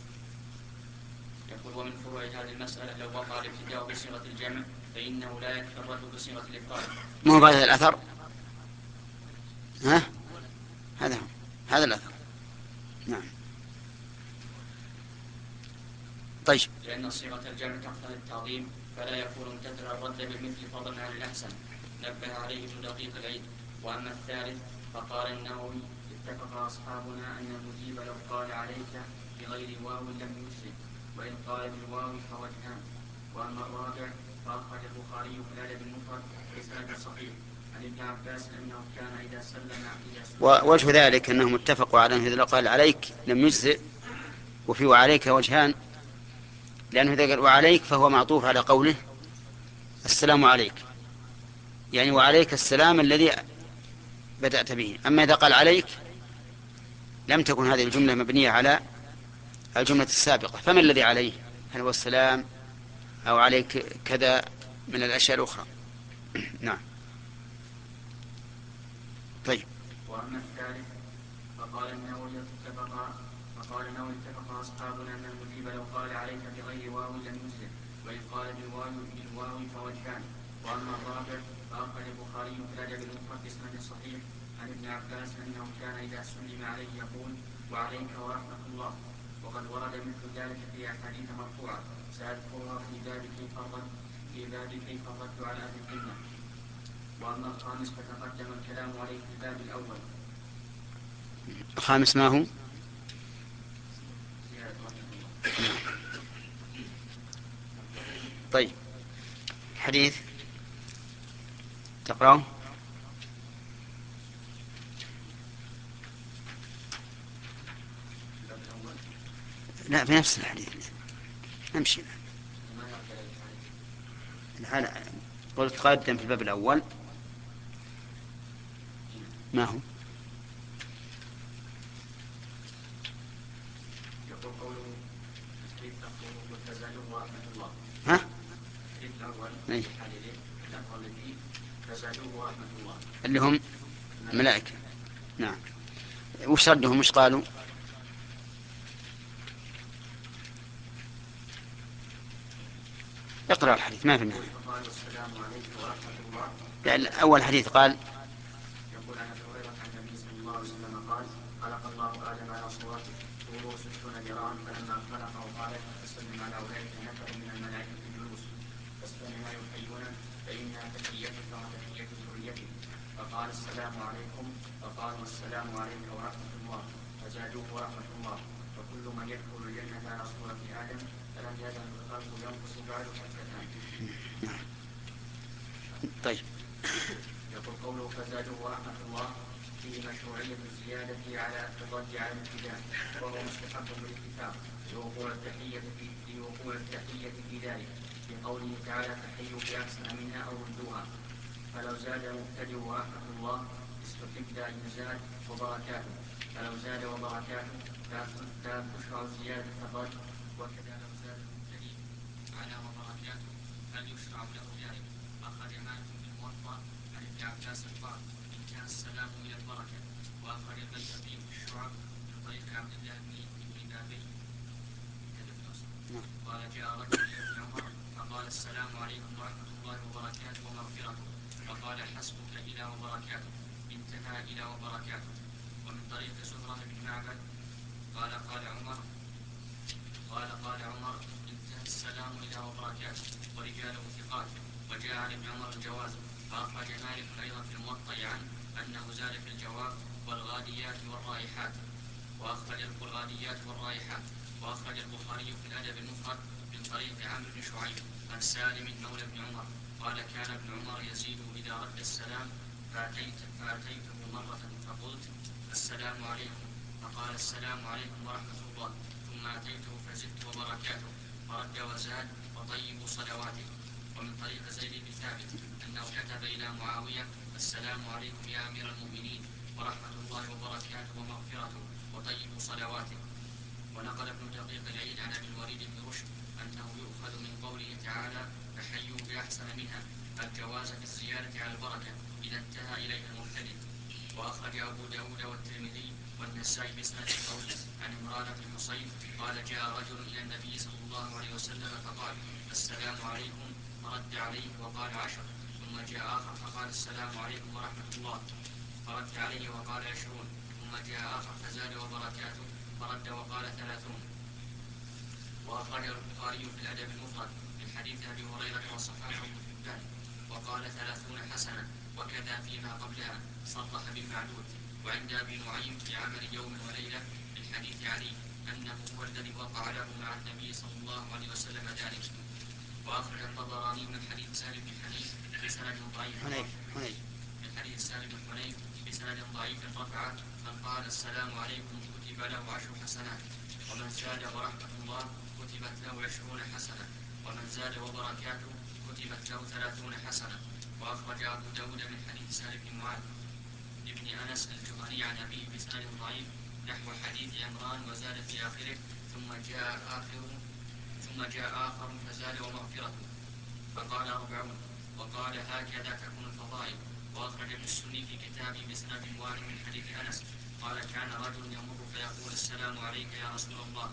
يقول ومن فروع هذه المسألة لو وقع الابتداء بصيغة الجمع فإنه لا يكفي الرد بصيغة الإفراد. ما هو هذا الأثر؟ ها؟ هذا هو هذا الأثر. نعم. طيب. لأن صيغة الجمع تقتضي التعظيم فلا يكون ممتثلا الرد بالمثل فضلا عن الأحسن. نبه عليه ابن دقيق العيد. وأما الثالث فقال النووي اتفق أصحابنا أن المجيب لو قال عليك بغير واو لم يجزه وإن قال بالواو فوجهان. وأما الرابع فأخرج البخاري في الأدب المفرد بإسناد صحيح عن ابن عباس أنه كان إذا سلم إذا ووجه ذلك أنهم اتفقوا على أنه إذا قال عليك لم يجزئ وفي وعليك وجهان، لأنه إذا قال وعليك فهو معطوف على قوله السلام عليك، يعني وعليك السلام الذي بدأت به. أما إذا قال عليك لم تكن هذه الجملة مبنية على الجملة السابقة، فما الذي عليه؟ هل هو السلام أو عليك كذا من الأشياء الأخرى؟ نعم. طيب. وأما الثالث فقال النووي اتفق فقال النووي اتفق أصحابنا أن المجيب لو قال عليك بغير واو لم يجزه وإن قال بالواو بالواو فوجهان. وأما الرابع فأخرج البخاري في الأدب المفرد بإسناد صحيح عن ابن عباس أنه كان إذا سلم عليه يقول وعليك ورحمة الله وقد ورد مثل ذلك في أحاديث مرفوعة سأذكرها في باب كيف الرد في باب كيف الرد على أهل الذمة. وأما الخامس فتقدم الكلام عليه في الباب الأول. الخامس ما هو؟ طيب حديث تقرأه. لا في نفس الحديث نمشي الحال. قلت تقدم في الباب الأول ما هو؟ يقول قوله فزادوه ورحمة الله. ها؟ الأول أي. الأول الذي فزادوه ورحمة الله اللي هم الملائكة. نعم. وش ردهم وش قالوا؟ اقرأ الحديث ما في النهاية. السلام عليكم ورحمة الله. يعني أول حديث قال يقول عن أبي هريرة عن النبي صلى الله عليه وسلم قال خلق الله آدم على صورته طوله ستون ذراعا فلما خلقه قال فسلم على أولئك نفر من الملائكة جلوس فاسأل ما يحيون فإنها تحيتك وتحية ذريتك فقال السلام عليكم فقالوا السلام عليك ورحمة الله فزادوه ورحمة الله وكل من يدخل الجنة على صورة آدم فلم يزل الخلق ينقص بعد حتى الآن. طيب. يقول قوله فزادوه ورحمة الله فيه مشروعية الزيادة على الرد على الابتداء وهو مستحب بالاتفاق لوقوع التحية في لوقوع التحية في ذلك في قوله تعالى تحيوا بأحسن منها أو ردوها. فلو زاد مبتدئ ورحمة الله استحب أن يزاد وبركاته فلو زاد وبركاته لا تشرع زيادة الرد وكذا لو زاد المبتدئ على وبركاته هل يشرع له ذلك. أخرج مالك بن موطأ عن ابن عباس قال انتهى السلام إلى البركة. وأخرج البيهقي في الشعب من طريق عبد الله بن بابي قال جاء رجل إلى ابن عمر فقال السلام عليكم ورحمة الله وبركاته ومغفرته فقال حسبك إلى وبركاته انتهى إلى وبركاته. ومن طريق زهرة بن معبد قال قال عمر قال قال عمر انتهى السلام إلى وبركاته ورجاله ثقات. وجاء عن ابن عمر الجواز. فأخرج مالك أيضا في الموطأ عنه أنه زاد في الجواب والغاديات والرائحات وأخرج الغاديات والرائحات. وأخرج البخاري في الأدب المفرد من طريق عمرو بن شعيب عن سالم مولى ابن عمر قال كان ابن عمر يزيد إذا رد السلام فأتيت فأتيته مرة فقلت السلام عليكم فقال السلام عليكم ورحمة الله ثم أتيته فزدت وبركاته فرد وزاد وطيب صلواته. ومن طريق زيد بن ثابت أنه كتب إلى معاوية السلام عليكم يا أمير المؤمنين ورحمة الله وبركاته ومغفرته وطيب صلواته. ونقل ابن دقيق العيد عن أبي الوليد بن رشد أنه يؤخذ من قوله تعالى فحيوا بأحسن منها الجواز في الزيادة على البركة إذا انتهى إليه المبتدئ. وأخرج أبو داود والترمذي والنسائي بإسناد قوي عن عمران بن حصين قال جاء رجل إلى النبي صلى الله عليه وسلم فقال السلام عليكم فرد عليه وقال عشر ثم جاء آخر فقال السلام عليكم ورحمة الله فرد عليه وقال عشرون ثم جاء آخر فزاد وبركاته فرد وقال ثلاثون. وأخرج البخاري في الأدب المفرد من حديث أبي هريرة وصححه ابن حبان وقال ثلاثون حسنة وكذا فيما قبلها صرح بالمعدود. وعند أبي نعيم في عمل يوم وليلة من حديث علي أنه هو الذي وقع له مع النبي صلى الله عليه وسلم ذلك. وأخرج الطبراني من حديث سالم بن حنيف بسند ضعيف من حديث سالم بن حنيف بسند ضعيف رفعه من قال السلام عليكم كتب له عشر حسنات ومن زاد ورحمة الله كتبت له عشرون حسنة ومن زاد وبركاته كتبت له ثلاثون حسنة. وأخرج أبو داود من حديث سالم بن معاذ ابن أنس الجهني عن أبيه بسند ضعيف نحو حديث عمران وزاد في آخره ثم جاء آخر ثم جاء آخر فزاد ومغفرته فقال أربعون وقال هكذا تكون الفضائل. وأخرج ابن السني في كتابه بسند واحد من حديث أنس قال كان رجل يمر فيقول السلام عليك يا رسول الله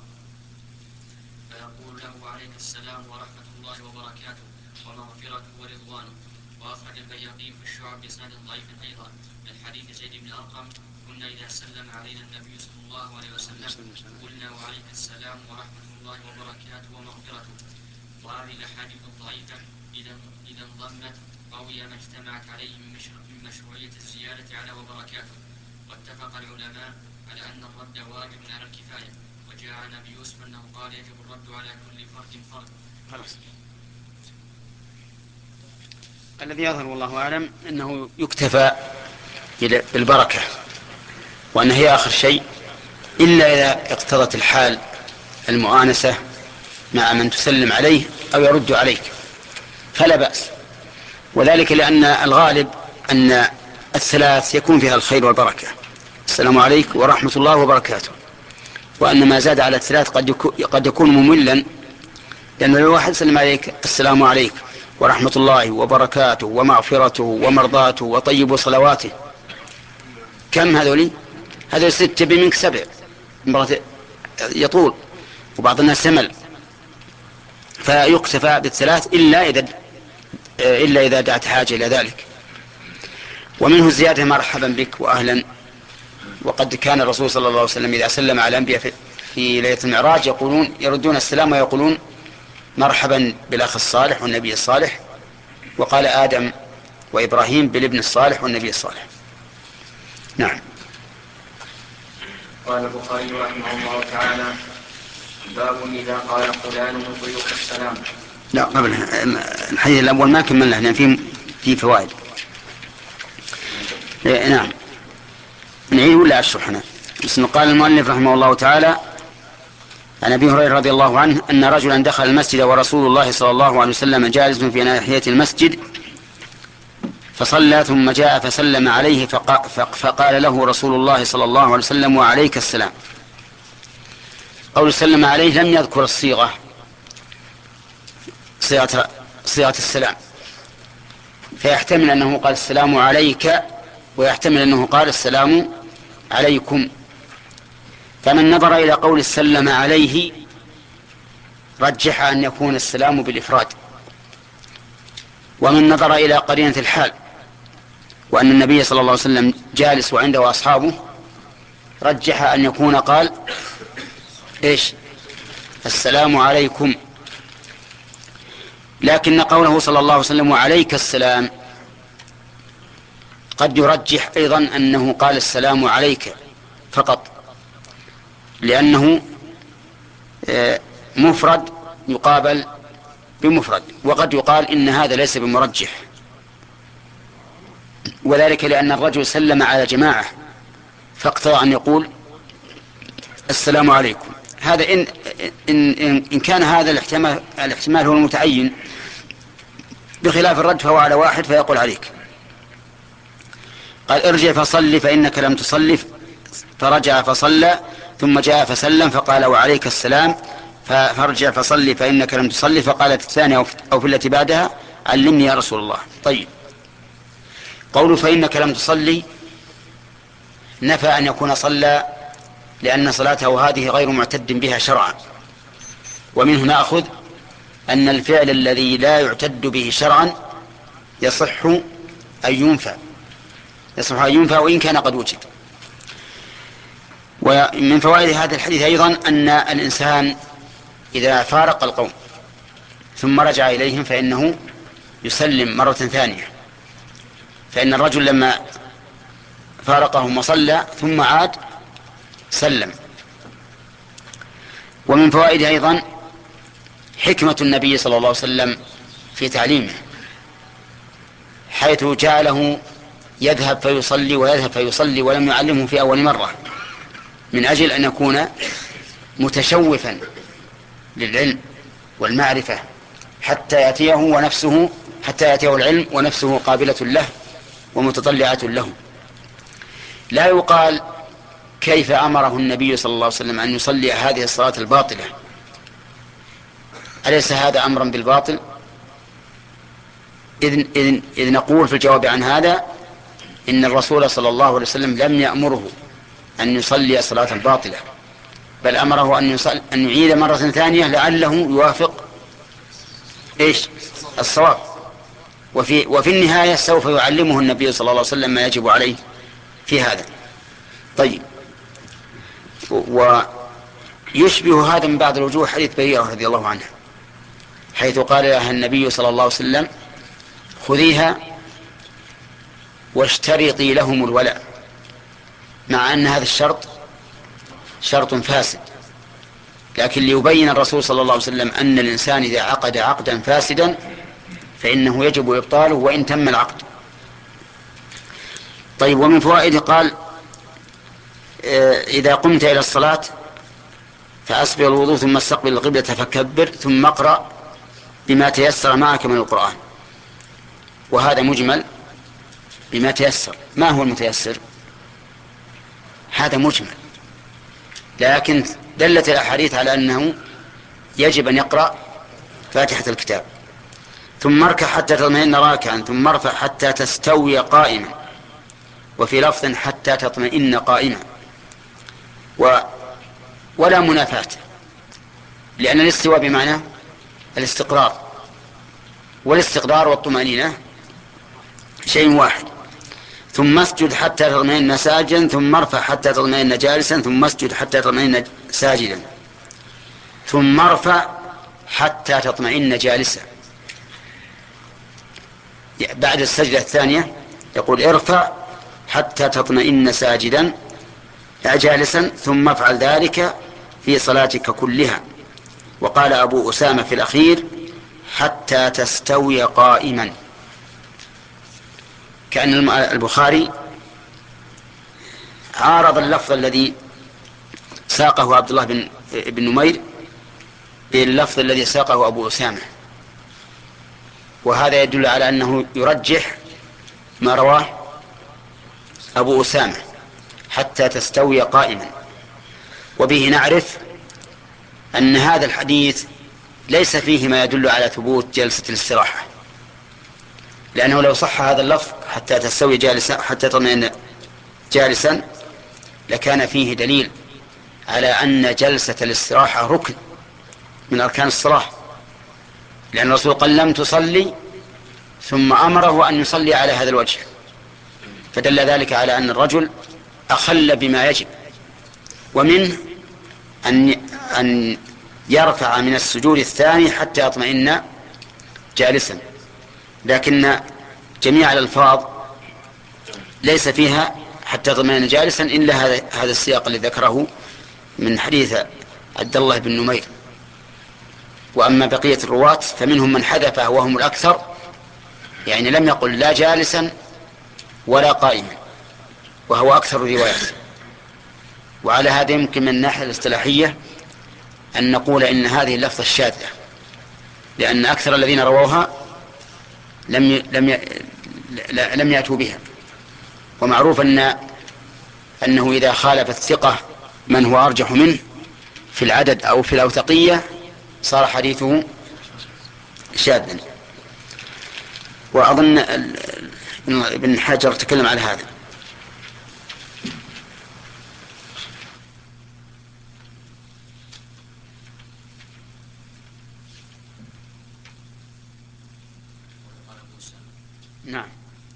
فيقول له عليك السلام ورحمة الله وبركاته ومغفرته ورضوانه. وأخرج البيهقي في الشعب بسند ضعيف أيضا من حديث زيد بن أرقم كنا إذا سلم علينا النبي صلى الله عليه وسلم قلنا وعليك السلام ورحمة الله وبركاته ومغفرته. وهذه الأحاديث الضعيفة إذا إذا انضمت قوي ما اجتمعت عليه من مشروعية الزيادة على وبركاته. واتفق العلماء على أن الرد واجب على الكفاية. وجاء عن أبي يوسف أنه قال يجب الرد على كل فرد فرد. خلاص. الذي يظهر والله أعلم أنه يكتفى بالبركة وأن هي آخر شيء، إلا إذا اقتضت الحال المؤانسة مع من تسلم عليه أو يرد عليك فلا بأس، وذلك لأن الغالب أن الثلاث يكون فيها الخير والبركة، السلام عليكم ورحمة الله وبركاته، وأن ما زاد على الثلاث قد يكون مملا، لأن لو واحد سلم عليك السلام عليكم ورحمة الله وبركاته ومغفرته ومرضاته وطيب صلواته، كم هذولي؟ هذول ستة بمنك سبع، يطول وبعض الناس سمل، فيكتفى بالثلاث إلا إذا إلا إذا دعت حاجة إلى ذلك. ومنه الزيادة مرحبا بك وأهلا. وقد كان الرسول صلى الله عليه وسلم إذا سلم على الأنبياء في, في ليلة المعراج يقولون يردون السلام ويقولون مرحبا بالأخ الصالح والنبي الصالح، وقال آدم وإبراهيم بالابن الصالح والنبي الصالح. نعم. قال البخاري رحمه الله تعالى: باب إذا قال فلان من ضيوف السلام. لا قبل الحديث الأول ما كملنا، لأن فيه في فوائد. نعم نعيد ولا أشرحنا؟ بس قال المؤلف رحمه الله تعالى عن أبي هريرة رضي الله عنه أن رجلا دخل المسجد ورسول الله صلى الله عليه وسلم جالس في ناحية المسجد فصلى ثم جاء فسلم عليه فقال له رسول الله صلى الله عليه وسلم: وعليك السلام. قول سلم عليه لم يذكر الصيغة صيغة, صيغة السلام، فيحتمل أنه قال السلام عليك ويحتمل أنه قال السلام عليكم. فمن نظر إلى قول سلم عليه رجح أن يكون السلام بالإفراد، ومن نظر إلى قرينة الحال وأن النبي صلى الله عليه وسلم جالس وعنده أصحابه رجح أن يكون قال إيش؟ السلام عليكم. لكن قوله صلى الله عليه وسلم: وعليك السلام قد يرجح أيضا أنه قال السلام عليك فقط، لأنه مفرد يقابل بمفرد، وقد يقال إن هذا ليس بمرجح، وذلك لأن الرجل سلم على جماعة فاقتضى أن يقول السلام عليكم. هذا إن, إن, إن كان هذا الاحتمال, الاحتمال هو المتعين، بخلاف الرد فهو على واحد فيقول عليك. قال: ارجع فصل فإنك لم تصلي، فرجع فصلى ثم جاء فسلم فقال: وعليك السلام، فارجع فصلي فإنك لم تصلي، فقالت الثانية أو في التي بعدها: علمني يا رسول الله. طيب، قول فإنك لم تصلي نفى أن يكون صلى، لأن صلاته هذه غير معتد بها شرعا، ومنه نأخذ أن الفعل الذي لا يعتد به شرعا يصح أن ينفع يصح أن ينفع وإن كان قد وجد. ومن فوائد هذا الحديث أيضا أن الإنسان إذا فارق القوم ثم رجع إليهم فإنه يسلم مرة ثانية، فإن الرجل لما فارقهم وصلى ثم عاد سلم. ومن فوائد أيضا حكمة النبي صلى الله عليه وسلم في تعليمه، حيث جعله يذهب فيصلي ويذهب فيصلي ولم يعلمه في أول مرة، من أجل أن يكون متشوفا للعلم والمعرفة حتى يأتيه ونفسه حتى يأتيه العلم ونفسه قابلة له ومتطلعة له. لا يقال كيف أمره النبي صلى الله عليه وسلم أن يصلي هذه الصلاة الباطلة، أليس هذا أمرا بالباطل؟ إذ, إذ, إذ نقول في الجواب عن هذا إن الرسول صلى الله عليه وسلم لم يأمره أن يصلي الصلاة الباطلة، بل أمره أن, يصل أن يعيد مرة ثانية لعله يوافق إيش؟ الصواب. وفي, وفي النهاية سوف يعلمه النبي صلى الله عليه وسلم ما يجب عليه في هذا. طيب، ويشبه هذا من بعض الوجوه حديث بريرة رضي الله عنها، حيث قال لها النبي صلى الله عليه وسلم: خذيها واشترطي لهم الولاء، مع أن هذا الشرط شرط فاسد، لكن ليبين الرسول صلى الله عليه وسلم أن الإنسان إذا عقد عقدا فاسدا فإنه يجب إبطاله وإن تم العقد. طيب، ومن فوائده قال: إذا قمت إلى الصلاة فأسبغ الوضوء ثم استقبل القبلة فكبر ثم اقرأ بما تيسر معك من القرآن. وهذا مجمل بما تيسر. ما هو المتيسر؟ هذا مجمل، لكن دلت الأحاديث على أنه يجب أن يقرأ فاتحة الكتاب، ثم اركع حتى تطمئن راكعا، ثم ارفع حتى تستوي قائما، وفي لفظ حتى تطمئن قائما. و ولا منافاة، لأن الاستواء بمعنى الاستقرار، والاستقرار والطمأنينة شيء واحد. ثم اسجد حتى تطمئن ساجدا، ثم ارفع حتى تطمئن جالسا، ثم اسجد حتى تطمئن ساجدا، ثم ارفع حتى تطمئن جالسا. بعد السجدة الثانية يقول: ارفع حتى تطمئن ساجدا جالسا، ثم افعل ذلك في صلاتك كلها. وقال أبو أسامة في الأخير: حتى تستوي قائما. كأن البخاري عارض اللفظ الذي ساقه عبد الله بن, بن نمير باللفظ الذي ساقه أبو أسامة، وهذا يدل على أنه يرجح ما رواه أبو أسامة: حتى تستوي قائما. وبه نعرف أن هذا الحديث ليس فيه ما يدل على ثبوت جلسة الاستراحة، لأنه لو صح هذا اللفظ حتى تستوي جالسا حتى تطمئن جالسا لكان فيه دليل على أن جلسة الاستراحة ركن من أركان الصلاة، لأن الرسول قال: لم تصلي، ثم أمره أن يصلي على هذا الوجه، فدل ذلك على أن الرجل أخل بما يجب. ومنه أن أن يرفع من السجود الثاني حتى يطمئن جالسا، لكن جميع الألفاظ ليس فيها حتى يطمئن جالسا إلا هذا هذا السياق الذي ذكره من حديث عبد الله بن نمير. وأما بقية الرواة فمنهم من حذفه وهم الأكثر، يعني لم يقل لا جالسا ولا قائما، وهو أكثر الروايات. وعلى هذا يمكن من الناحية الاصطلاحية أن نقول إن هذه اللفظة الشاذة، لأن أكثر الذين رووها لم ي... لم ي... لم يأتوا بها. ومعروف أن أنه إذا خالف الثقة من هو أرجح منه في العدد أو في الأوثقية صار حديثه شاذا. وأظن ابن حجر تكلم على هذا. نعم.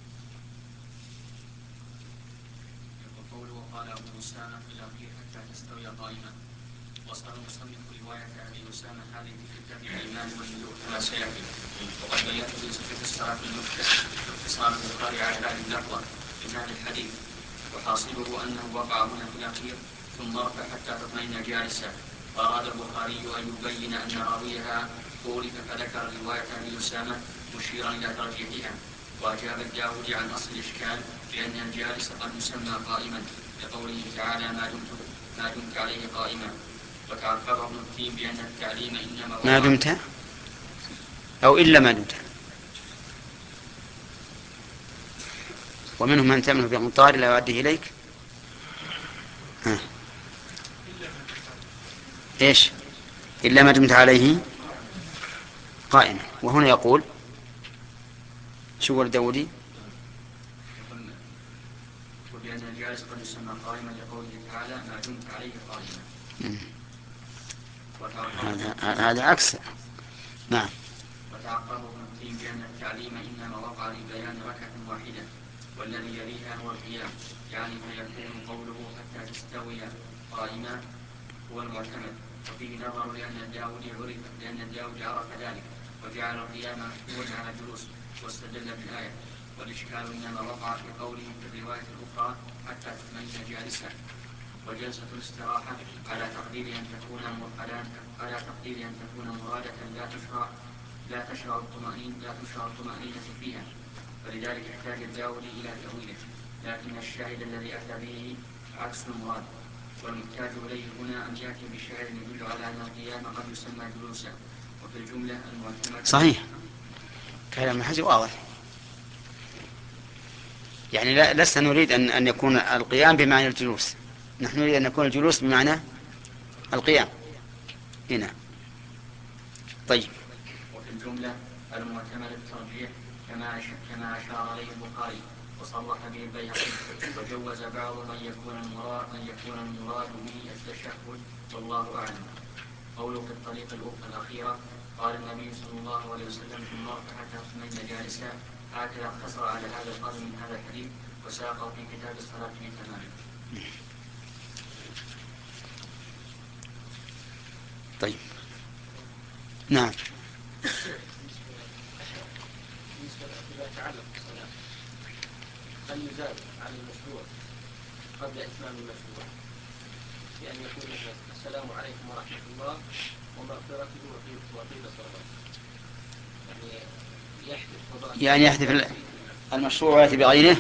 وقوله وقال أبو أسامة في الأخير حتى تستوي قائما. وصل المصنف رواية أبي أسامة هذه في كتاب الإيمان والنذور كما سيأتي، وقد بينت في صفة الصلاة المختصر باختصار البخاري على هذه اللفظة من هذا الحديث، وحاصله أنه وقع هنا في الأخير ثم ارفع حتى تطمئن جالسا. وأراد البخاري أن يبين أن راويها خولف فذكر رواية أبي أسامة مشيرا إلى ترجيحها. وأجاب الداودي عن أصل الإشكال بأن الجالس قد يسمى قائما لقوله تعالى ما دمت ما دمت عليه قائما. وتعقبه ابن التيم بأن التعليم إنما ما دمت أو إلا ما دمت. ومنهم من تمنه بمطار لا يؤديه إليك. ها. إيش إلا ما دمت عليه قائما. وهنا يقول شو هو الداودي؟ وبأن الجالس قد يسمى قائما لقوله تعالى ما دمت عليه قائما. هذا هذا عكس. نعم. وتعقبه ابن التيم بأن التعليم إنما وقع لبيان ركعة واحدة، والذي يليها هو القيام، يعني فيكون قوله حتى تستوي قائما هو المعتمد. وفيه نظر لأن الداود عرف لأن الداود عرف ذلك وجعل القيام محمولا على الجلوس واستدل بالآية، والإشكال إنما وقع في قوله في الرواية الأخرى حتى تطمئن جالسا. وجلسة الاستراحة على تقدير أن تكون على تقدير أن تكون مرادة لا تشرع لا تشرع الطمأنينة لا تشرع الطمأنينة فيها، فلذلك احتاج الداودي إلى تأويله، لكن الشاهد الذي أتى به عكس المراد. والمحتاج إليه هنا أن يأتي بشاهد يدل على أن القيام قد يسمى جلوسا، وفي الجملة المعتمد. صحيح، كلام حجي واضح. يعني لا لسنا نريد أن أن يكون القيام بمعنى الجلوس، نحن نريد أن يكون الجلوس بمعنى القيام هنا. طيب. وفي الجملة المعتمد الترجيح كما كما أشار إليه البخاري وصرح به البيهقي، وجوز بعض من يكون المراد من يكون المراد به التشهد، والله أعلم. قوله في الطريق الأخيرة قال النبي صلى الله عليه وسلم ثم ارفع حتى تطمئن جالسا، هكذا اقتصر على هذا القدر من هذا الحديث وساقه في كتاب الصلاة بتمامه. طيب. نعم. إذا تعلق الصلاة هل يزاد عن المشروع قبل إتمام المشروع بأن يقول السلام عليكم ورحمة الله ومغفرته وطيب الصلوات، يعني يحدث يعني يحدث المشروع ويأتي بغيره؟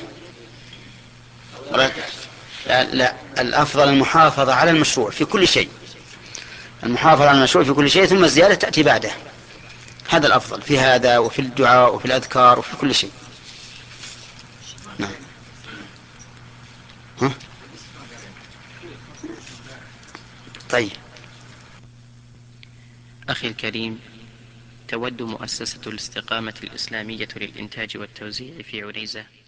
لا, لا، الأفضل المحافظة على المشروع في كل شيء، المحافظة على المشروع في كل شيء، ثم الزيادة تأتي بعده. هذا الأفضل في هذا وفي الدعاء وفي الأذكار وفي كل شيء. نعم. ها؟ طيب. أخي الكريم، تود مؤسسة الاستقامة الإسلامية للإنتاج والتوزيع في عنيزة